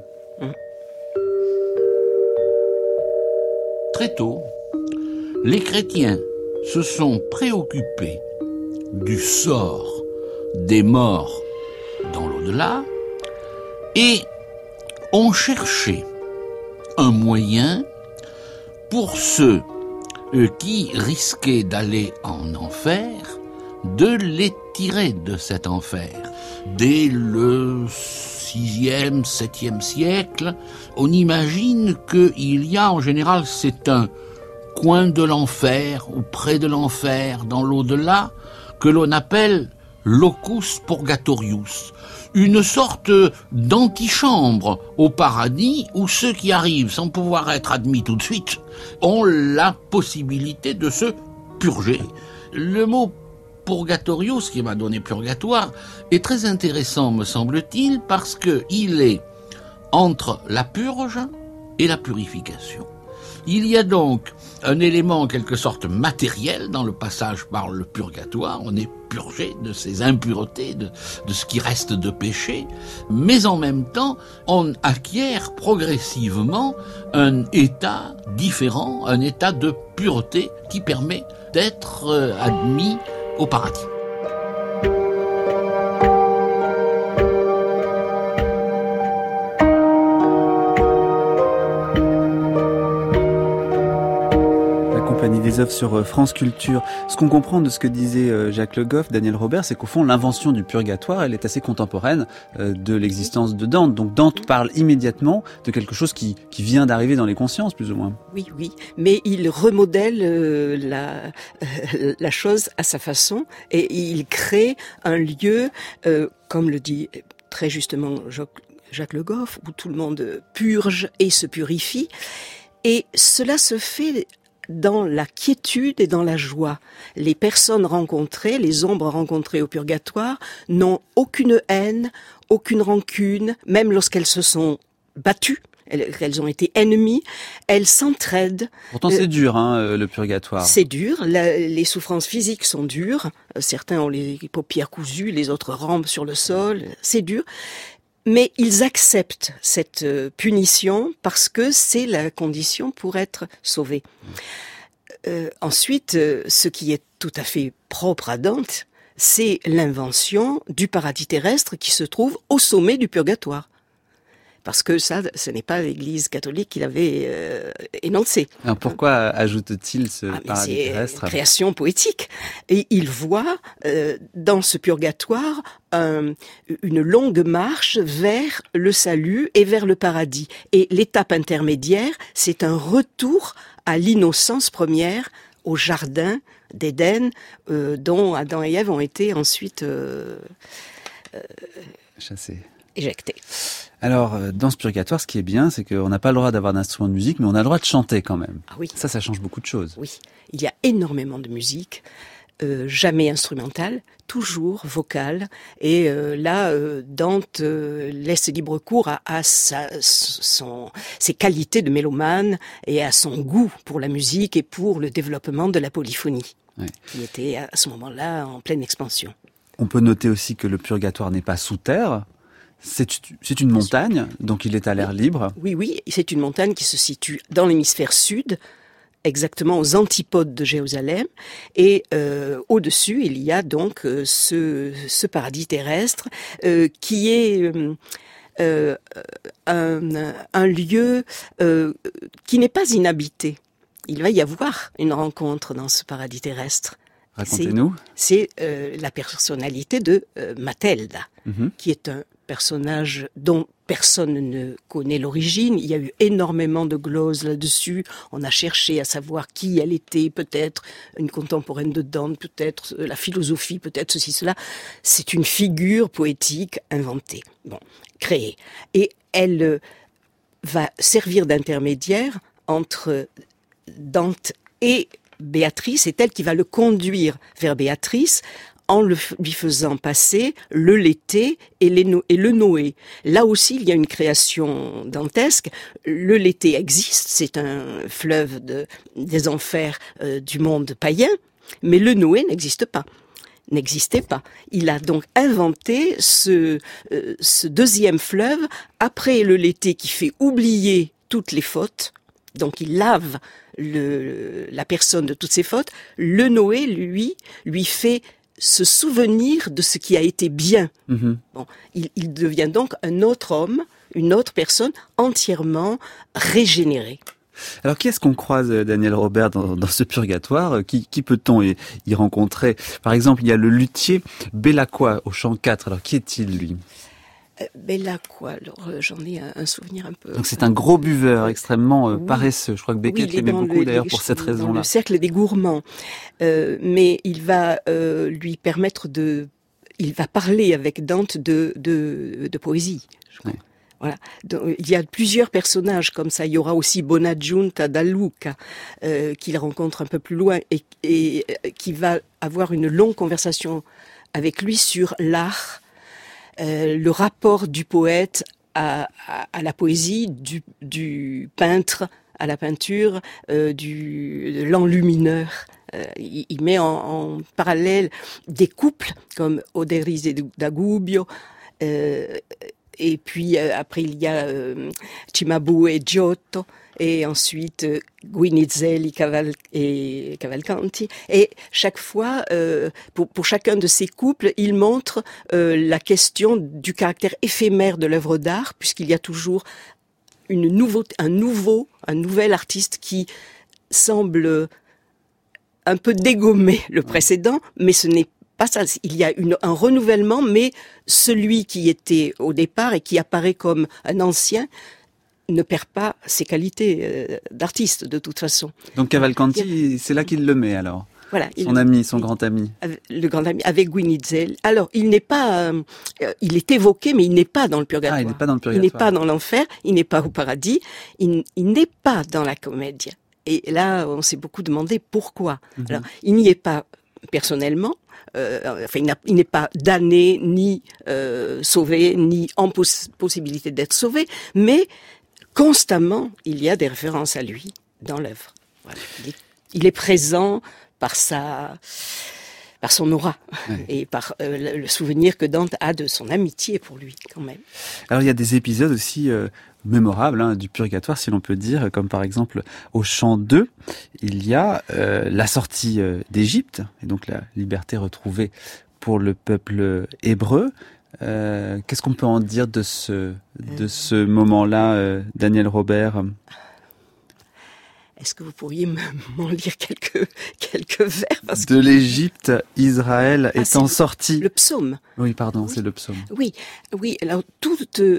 Très tôt, les chrétiens se sont préoccupés du sort des morts dans l'au-delà Et on cherchait un moyen pour ceux qui risquaient d'aller en enfer, de les tirer de cet enfer. Dès le 6e, 7e siècle, on imagine qu'il y a en général, c'est un coin de l'enfer ou près de l'enfer, dans l'au-delà, que l'on appelle locus purgatorius, une sorte d'antichambre au paradis où ceux qui arrivent sans pouvoir être admis tout de suite ont la possibilité de se purger. Le mot purgatorius, qui m'a donné purgatoire, est très intéressant, me semble-t-il, parce qu'il est entre la purge et la purification. Il y a donc un élément en quelque sorte matériel dans le passage par le purgatoire. On est purgé de ses impuretés, de ce qui reste de péché, mais en même temps, on acquiert progressivement un état différent, un état de pureté qui permet d'être admis au paradis. Des œuvres sur France Culture. Ce qu'on comprend de ce que disait Jacques Le Goff, Daniel Robert, c'est qu'au fond, l'invention du purgatoire, elle est assez contemporaine de l'existence de Dante. Donc Dante parle immédiatement de quelque chose qui vient d'arriver dans les consciences, plus ou moins. Oui, mais il remodèle la chose à sa façon et il crée un lieu, comme le dit très justement Jacques Le Goff, où tout le monde purge et se purifie. Et cela se fait dans la quiétude et dans la joie. Les personnes rencontrées, les ombres rencontrées au purgatoire, n'ont aucune haine, aucune rancune, même lorsqu'elles se sont battues, elles ont été ennemies, elles s'entraident. Pourtant c'est dur, le purgatoire. C'est dur, les souffrances physiques sont dures, certains ont les paupières cousues, les autres rampent sur le sol, c'est dur. Mais ils acceptent cette punition parce que c'est la condition pour être sauvés. Ensuite, ce qui est tout à fait propre à Dante, c'est l'invention du paradis terrestre qui se trouve au sommet du purgatoire. Parce que ça, ce n'est pas l'Église catholique qui l'avait énoncé. Alors pourquoi ajoute-t-il ce paradis terrestre ? C'est une création poétique. Et il voit dans ce purgatoire une longue marche vers le salut et vers le paradis. Et l'étape intermédiaire, c'est un retour à l'innocence première, au jardin d'Éden, dont Adam et Ève ont été ensuite chassés. Éjectés. Alors, dans ce purgatoire, ce qui est bien, c'est qu'on n'a pas le droit d'avoir d'instrument de musique, mais on a le droit de chanter quand même. Ah oui. Ça change beaucoup de choses. Oui, il y a énormément de musique, jamais instrumentale, toujours vocale. Et là, Dante laisse libre cours à ses qualités de mélomane et à son goût pour la musique et pour le développement de la polyphonie, qui était à ce moment-là en pleine expansion. On peut noter aussi que le purgatoire n'est pas sous terre. C'est une montagne, donc il est à l'air libre. Oui, c'est une montagne qui se situe dans l'hémisphère sud, exactement aux antipodes de Jérusalem, et au-dessus, il y a donc ce paradis terrestre qui est un lieu qui n'est pas inhabité. Il va y avoir une rencontre dans ce paradis terrestre. Racontez-nous. C'est la personnalité de Mathilda, qui est un personnage dont personne ne connaît l'origine. Il y a eu énormément de gloses là-dessus. On a cherché à savoir qui elle était, peut-être une contemporaine de Dante, peut-être la philosophie, peut-être ceci, cela. C'est une figure poétique inventée, créée. Et elle va servir d'intermédiaire entre Dante et Béatrice. C'est elle qui va le conduire vers Béatrice, en lui faisant passer le Léthé et le Noé. Là aussi, il y a une création dantesque. Le Léthé existe, c'est un fleuve des enfers du monde païen, mais le Noé n'existait pas. Il a donc inventé ce deuxième fleuve après le Léthé qui fait oublier toutes les fautes. Donc il lave la personne de toutes ses fautes. Le Noé, lui fait se souvenir de ce qui a été bien. Mhm. Bon, il devient donc un autre homme, une autre personne entièrement régénérée. Alors, qui est-ce qu'on croise, Daniel Robert, dans ce purgatoire? Qui peut-on y rencontrer? Par exemple, il y a le luthier Bellacqua au chant 4. Alors, qui est-il, lui? Bellacqua, alors j'en ai un souvenir un peu... Donc, c'est un gros buveur, extrêmement paresseux. Je crois que Beckett l'aimait beaucoup, d'ailleurs, pour cette raison-là. Dans le cercle des gourmands. Mais il va lui permettre il va parler avec Dante de poésie, je crois. Ouais. Voilà. Donc, il y a plusieurs personnages comme ça. Il y aura aussi Bonagiunta da Luca qu'il rencontre un peu plus loin et qui va avoir une longue conversation avec lui sur l'art, le rapport du poète à la poésie, du peintre à la peinture, de l'enlumineur. Il met en parallèle des couples comme Oderisi da Gubbio. Et puis après il y a Cimabue et Giotto, et ensuite Guinizelli et Cavalcanti. Et chaque fois, pour chacun de ces couples, il montre la question du caractère éphémère de l'œuvre d'art, puisqu'il y a toujours un nouvel artiste qui semble un peu dégommer le précédent, mais ce n'est pas ça. Il y a un renouvellement, mais celui qui était au départ et qui apparaît comme un ancien ne perd pas ses qualités d'artiste, de toute façon. Donc Cavalcanti, c'est là qu'il le met, alors. Voilà. Son grand ami. Le grand ami, avec Guinizelli. Alors, il n'est pas, il est évoqué, mais il n'est pas dans le purgatoire. Ah, il n'est pas dans le purgatoire. Il n'est pas dans l'enfer, il n'est pas au paradis, il n'est pas dans la comédie. Et là, on s'est beaucoup demandé pourquoi. Mm-hmm. Alors, il n'y est pas personnellement, il n'est pas damné, ni sauvé, ni en possibilité d'être sauvé, mais constamment, il y a des références à lui dans l'œuvre. Voilà. Il est présent par son aura, ouais, et par le souvenir que Dante a de son amitié pour lui, quand même. Alors, il y a des épisodes aussi mémorables du purgatoire, si l'on peut dire, comme par exemple au chant 2, il y a la sortie d'Égypte, et donc la liberté retrouvée pour le peuple hébreu. Qu'est-ce qu'on peut en dire de ce moment-là, Daniel Robert? Est-ce que vous pourriez m'en lire quelques vers de l'Égypte, Israël étant sorti. Le psaume. Oui, pardon, c'est le psaume. Oui. Alors tout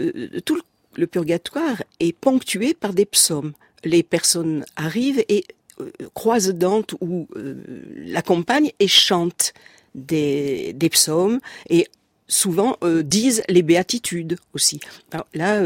le purgatoire est ponctué par des psaumes. Les personnes arrivent et croisent Dante ou l'accompagnent et chantent des psaumes et souvent disent les béatitudes aussi. Alors là,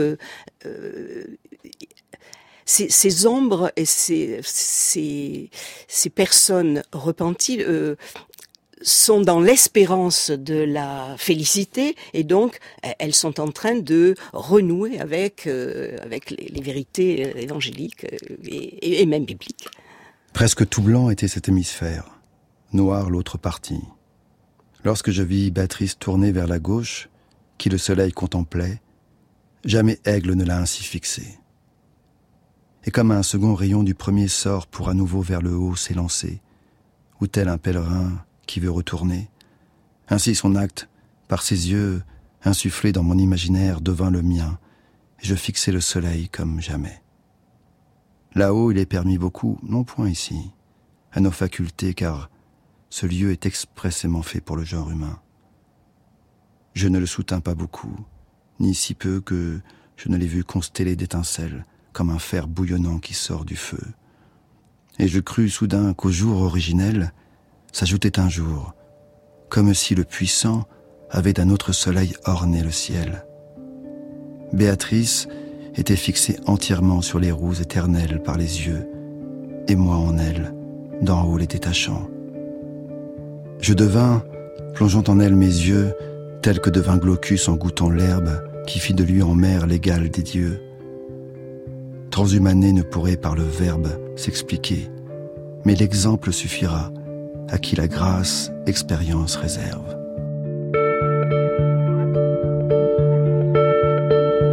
ces ombres et ces personnes repenties sont dans l'espérance de la félicité, et donc elles sont en train de renouer avec les vérités évangéliques et même bibliques. Presque tout blanc était cet hémisphère, noir l'autre partie. Lorsque je vis Béatrice tourner vers la gauche, qui le soleil contemplait, jamais aigle ne l'a ainsi fixée. Et comme un second rayon du premier sort pour à nouveau vers le haut s'élancer, ou tel un pèlerin qui veut retourner, ainsi son acte, par ses yeux, insufflé dans mon imaginaire, devint le mien, et je fixai le soleil comme jamais. Là-haut, il est permis beaucoup, non point ici, à nos facultés, car ce lieu est expressément fait pour le genre humain. Je ne le soutins pas beaucoup, ni si peu que je ne l'ai vu consteller d'étincelles, comme un fer bouillonnant qui sort du feu. Et je crus soudain qu'au jour originel s'ajoutait un jour, comme si le puissant avait d'un autre soleil orné le ciel. Béatrice était fixée entièrement sur les roues éternelles par les yeux, et moi en elle, d'en haut les détachant. Je devins, plongeant en elle mes yeux, tel que devint Glaucus en goûtant l'herbe qui fit de lui en mer l'égal des dieux. Transhumané ne pourrait par le verbe s'expliquer, mais l'exemple suffira à qui la grâce, expérience réserve.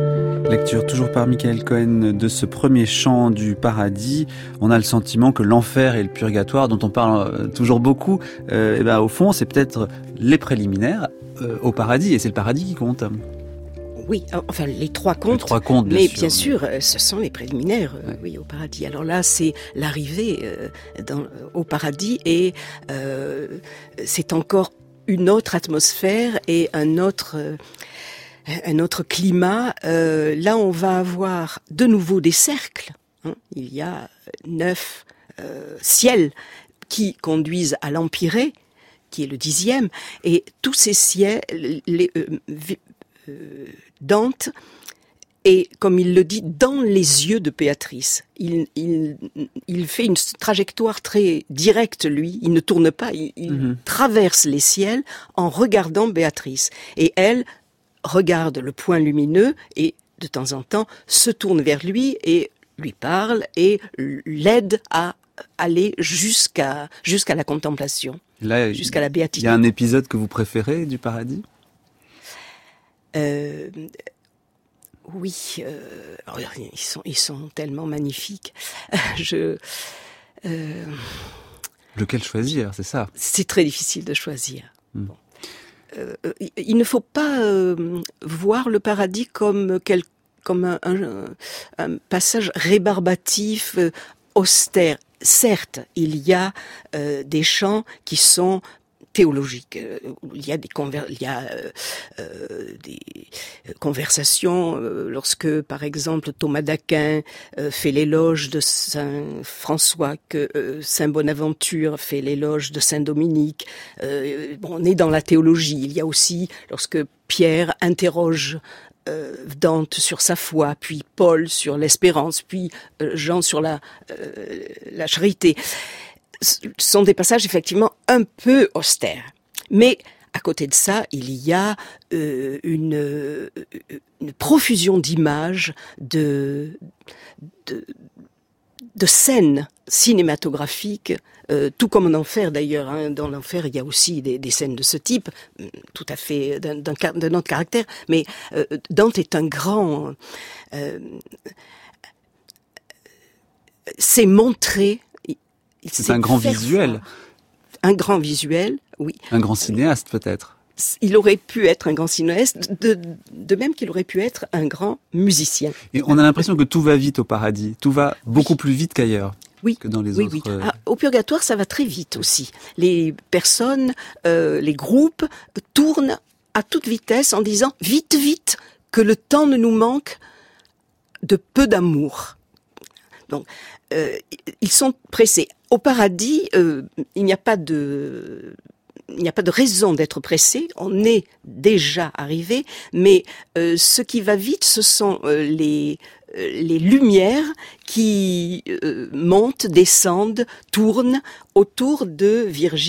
Lecture toujours par Michael Cohen de ce premier chant du paradis. On a le sentiment que l'enfer et le purgatoire, dont on parle toujours beaucoup, au fond, c'est peut-être les préliminaires au paradis, et c'est le paradis qui compte. Oui, enfin les trois comptes, mais bien sûr, ce sont les préliminaires, oui, au paradis. Alors là, c'est l'arrivée au paradis, et c'est encore une autre atmosphère et un autre climat. Là, on va avoir de nouveau des cercles. Il y a 9 ciels qui conduisent à l'Empyrée, qui est le 10e, et tous ces ciels, Dante, et comme il le dit, dans les yeux de Béatrice. Il fait une trajectoire très directe, lui. Il ne tourne pas, il traverse les ciels en regardant Béatrice. Et elle regarde le point lumineux et, de temps en temps, se tourne vers lui et lui parle et l'aide à aller jusqu'à la contemplation, là, jusqu'à la béatitude. Il y a un épisode que vous préférez du paradis ? Oui, ils sont tellement magnifiques. Lequel choisir, c'est ça ? C'est très difficile de choisir. Bon. Il ne faut pas voir le paradis comme un passage rébarbatif, austère. Certes, il y a des chants qui sont théologiques. Il y a des conversations lorsque, par exemple, Thomas d'Aquin fait l'éloge de Saint François, que Saint Bonaventure fait l'éloge de Saint Dominique. On est dans la théologie. Il y a aussi lorsque Pierre interroge Dante sur sa foi, puis Paul sur l'espérance, puis Jean sur la charité. Ce sont des passages effectivement un peu austères. Mais à côté de ça, il y a une profusion d'images, de scènes cinématographiques, tout comme en enfer d'ailleurs. Dans l'enfer, il y a aussi des scènes de ce type, tout à fait d'un autre caractère. Mais Dante est un grand... c'est montré... C'est un grand visuel. Un grand visuel, oui. Un grand cinéaste, peut-être. Il aurait pu être un grand cinéaste, de même qu'il aurait pu être un grand musicien. Et on a l'impression que tout va vite au paradis. Tout va beaucoup plus vite qu'ailleurs. Oui, que dans les autres. Oui. Au purgatoire, ça va très vite aussi. Les personnes, les groupes tournent à toute vitesse en disant « Vite, vite, que le temps ne nous manque de peu d'amour ». Donc, ils sont pressés. Au paradis, il n'y a pas de raison d'être pressé. On est déjà arrivé, mais ce qui va vite, ce sont les lumières qui montent, descendent, tournent autour de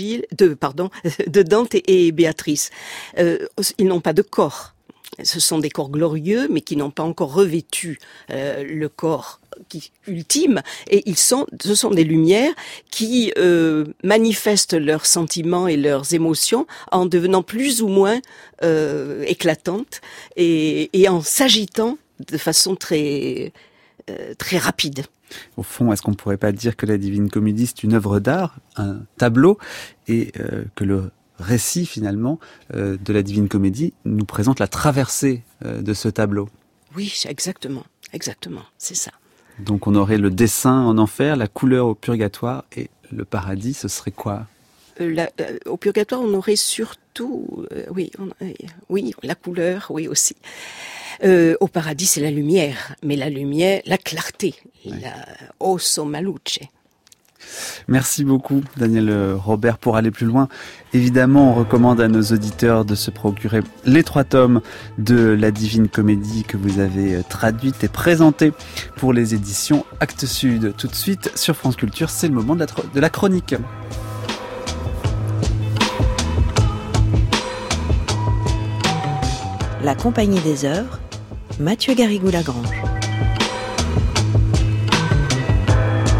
Dante et Béatrice. Ils n'ont pas de corps. Ce sont des corps glorieux, mais qui n'ont pas encore revêtu le corps ultime, et ce sont des lumières qui manifestent leurs sentiments et leurs émotions en devenant plus ou moins éclatantes et en s'agitant de façon très rapide. Au fond, est-ce qu'on ne pourrait pas dire que la Divine Comédie, c'est une œuvre d'art, un tableau, et que le récit, finalement, de la Divine Comédie nous présente la traversée de ce tableau? Oui, exactement, c'est ça. Donc on aurait le dessin en enfer, la couleur au purgatoire, et le paradis, ce serait quoi? Au purgatoire, on aurait surtout, la couleur, oui aussi. Au paradis, c'est la lumière, mais la clarté, o somma luce. Merci beaucoup, Daniel Robert. Pour aller plus loin, évidemment, on recommande à nos auditeurs de se procurer les 3 tomes de la Divine Comédie que vous avez traduite et présentée pour les éditions Actes Sud. Tout de suite, sur France Culture, c'est le moment de la chronique. La Compagnie des Œuvres, Mathieu Garrigou-Lagrange.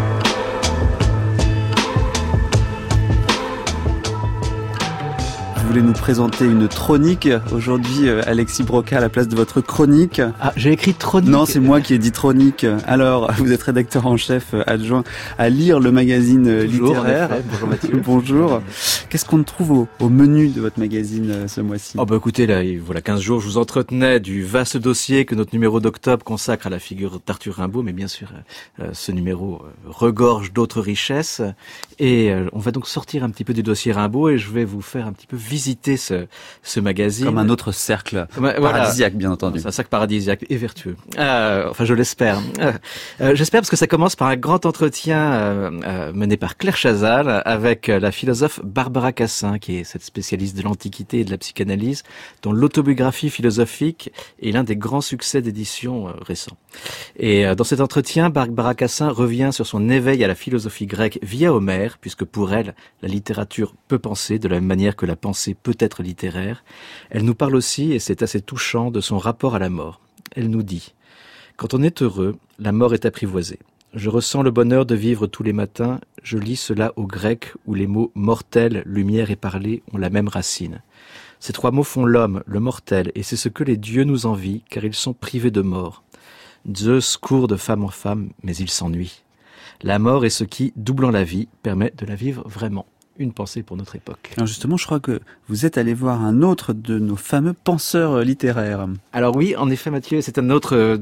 Vous voulez nous présenter une chronique. Aujourd'hui, Alexis Broca à la place de votre chronique. Ah, j'ai écrit chronique. Non, c'est moi qui ai dit chronique. Alors, vous êtes rédacteur en chef adjoint à Lire, le magazine littéraire. Bonjour Mathieu. Bonjour. Qu'est-ce qu'on trouve au menu de votre magazine ce mois-ci? Oh bah écoutez, là, voilà 15 jours, je vous entretenais du vaste dossier que notre numéro d'octobre consacre à la figure d'Arthur Rimbaud, mais bien sûr, ce numéro regorge d'autres richesses. Et on va donc sortir un petit peu du dossier Rimbaud et je vais vous faire un petit peu visiter ce magazine. Comme un autre cercle paradisiaque, bien entendu. C'est un cercle paradisiaque et vertueux. Enfin, je l'espère. J'espère parce que ça commence par un grand entretien mené par Claire Chazal avec la philosophe Barbara Cassin, qui est cette spécialiste de l'Antiquité et de la psychanalyse, dont l'autobiographie philosophique est l'un des grands succès d'édition récents. Et dans cet entretien, Barbara Cassin revient sur son éveil à la philosophie grecque via Homère, puisque pour elle, la littérature peut penser de la même manière que la pensée peut être littéraire. Elle nous parle aussi, et c'est assez touchant, de son rapport à la mort. Elle nous dit « Quand on est heureux, la mort est apprivoisée. Je ressens le bonheur de vivre tous les matins, je lis cela au grec où les mots mortel, lumière et parler ont la même racine. Ces trois mots font l'homme, le mortel, et c'est ce que les dieux nous envient, car ils sont privés de mort. Zeus court de femme en femme, mais il s'ennuie. La mort est ce qui, doublant la vie, permet de la vivre vraiment. » Une pensée pour notre époque. Alors justement, je crois que vous êtes allé voir un autre de nos fameux penseurs littéraires. Alors oui, en effet, Mathieu, c'est un autre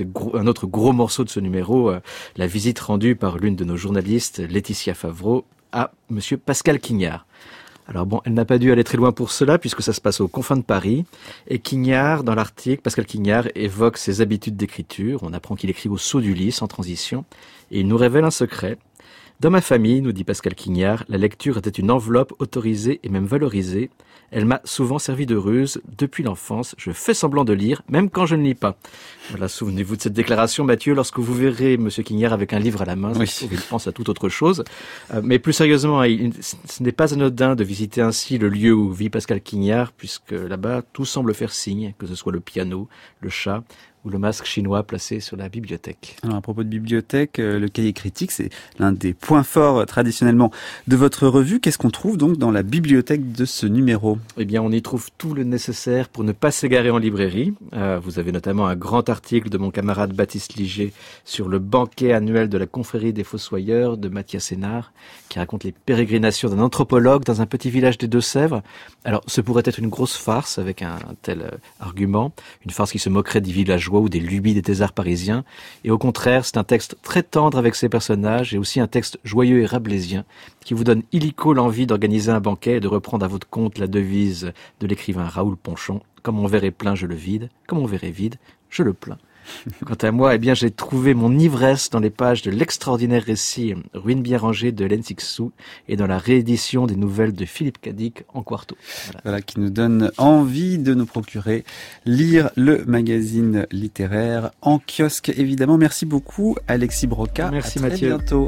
gros morceau de ce numéro, la visite rendue par l'une de nos journalistes, Laetitia Favreau, à monsieur Pascal Quignard. Alors bon, elle n'a pas dû aller très loin pour cela, puisque ça se passe aux confins de Paris. Et Quignard, dans l'article, Pascal Quignard évoque ses habitudes d'écriture. On apprend qu'il écrit au saut du lit, sans transition. Et il nous révèle un secret. Dans ma famille, nous dit Pascal Quignard, la lecture était une enveloppe autorisée et même valorisée. Elle m'a souvent servi de ruse. Depuis l'enfance, je fais semblant de lire, même quand je ne lis pas. Voilà, souvenez-vous de cette déclaration, Mathieu, lorsque vous verrez Monsieur Quignard avec un livre à la main, oui. Il pense à toute autre chose. Mais plus sérieusement, ce n'est pas anodin de visiter ainsi le lieu où vit Pascal Quignard, puisque là-bas, tout semble faire signe, que ce soit le piano, le chat ou le masque chinois placé sur la bibliothèque. Alors à propos de bibliothèque, le cahier critique, c'est l'un des points forts traditionnellement de votre revue. Qu'est-ce qu'on trouve donc dans la bibliothèque de ce numéro? Eh bien, on y trouve tout le nécessaire pour ne pas s'égarer en librairie. Vous avez notamment un grand article de mon camarade Baptiste Liger sur le banquet annuel de la confrérie des Fossoyeurs de Mathias Hénard, qui raconte les pérégrinations d'un anthropologue dans un petit village des Deux-Sèvres. Alors, ce pourrait être une grosse farce avec un tel argument, une farce qui se moquerait des villageois ou des lubies des thésards parisiens. Et au contraire, c'est un texte très tendre avec ses personnages et aussi un texte joyeux et rabelaisien qui vous donne illico l'envie d'organiser un banquet et de reprendre à votre compte la devise de l'écrivain Raoul Ponchon. Comme on verrait plein, je le vide. Comme on verrait vide, je le plains. Quant à moi, eh bien, j'ai trouvé mon ivresse dans les pages de l'extraordinaire récit Ruines bien rangées de Hélène Sixou et dans la réédition des nouvelles de Philippe Cadic en quarto. Voilà, qui nous donne envie de nous procurer Lire, le magazine littéraire en kiosque, évidemment. Merci beaucoup, Alexis Broca. Merci, à très Mathieu. Bientôt.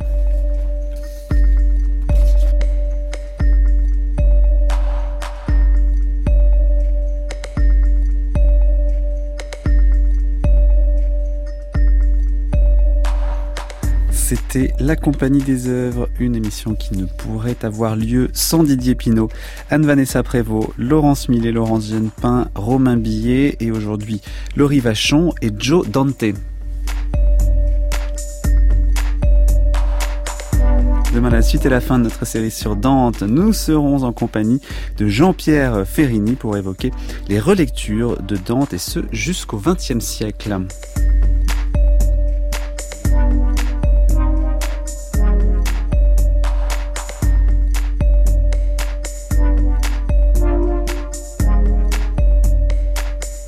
C'était La Compagnie des œuvres, une émission qui ne pourrait avoir lieu sans Didier Pinault, Anne-Vanessa Prévost, Laurence Millet, Laurence Genepin, Romain Billet et aujourd'hui Laurie Vachon et Joe Dante. Demain, la suite et la fin de notre série sur Dante, nous serons en compagnie de Jean-Pierre Ferrini pour évoquer les relectures de Dante et ce jusqu'au XXe siècle.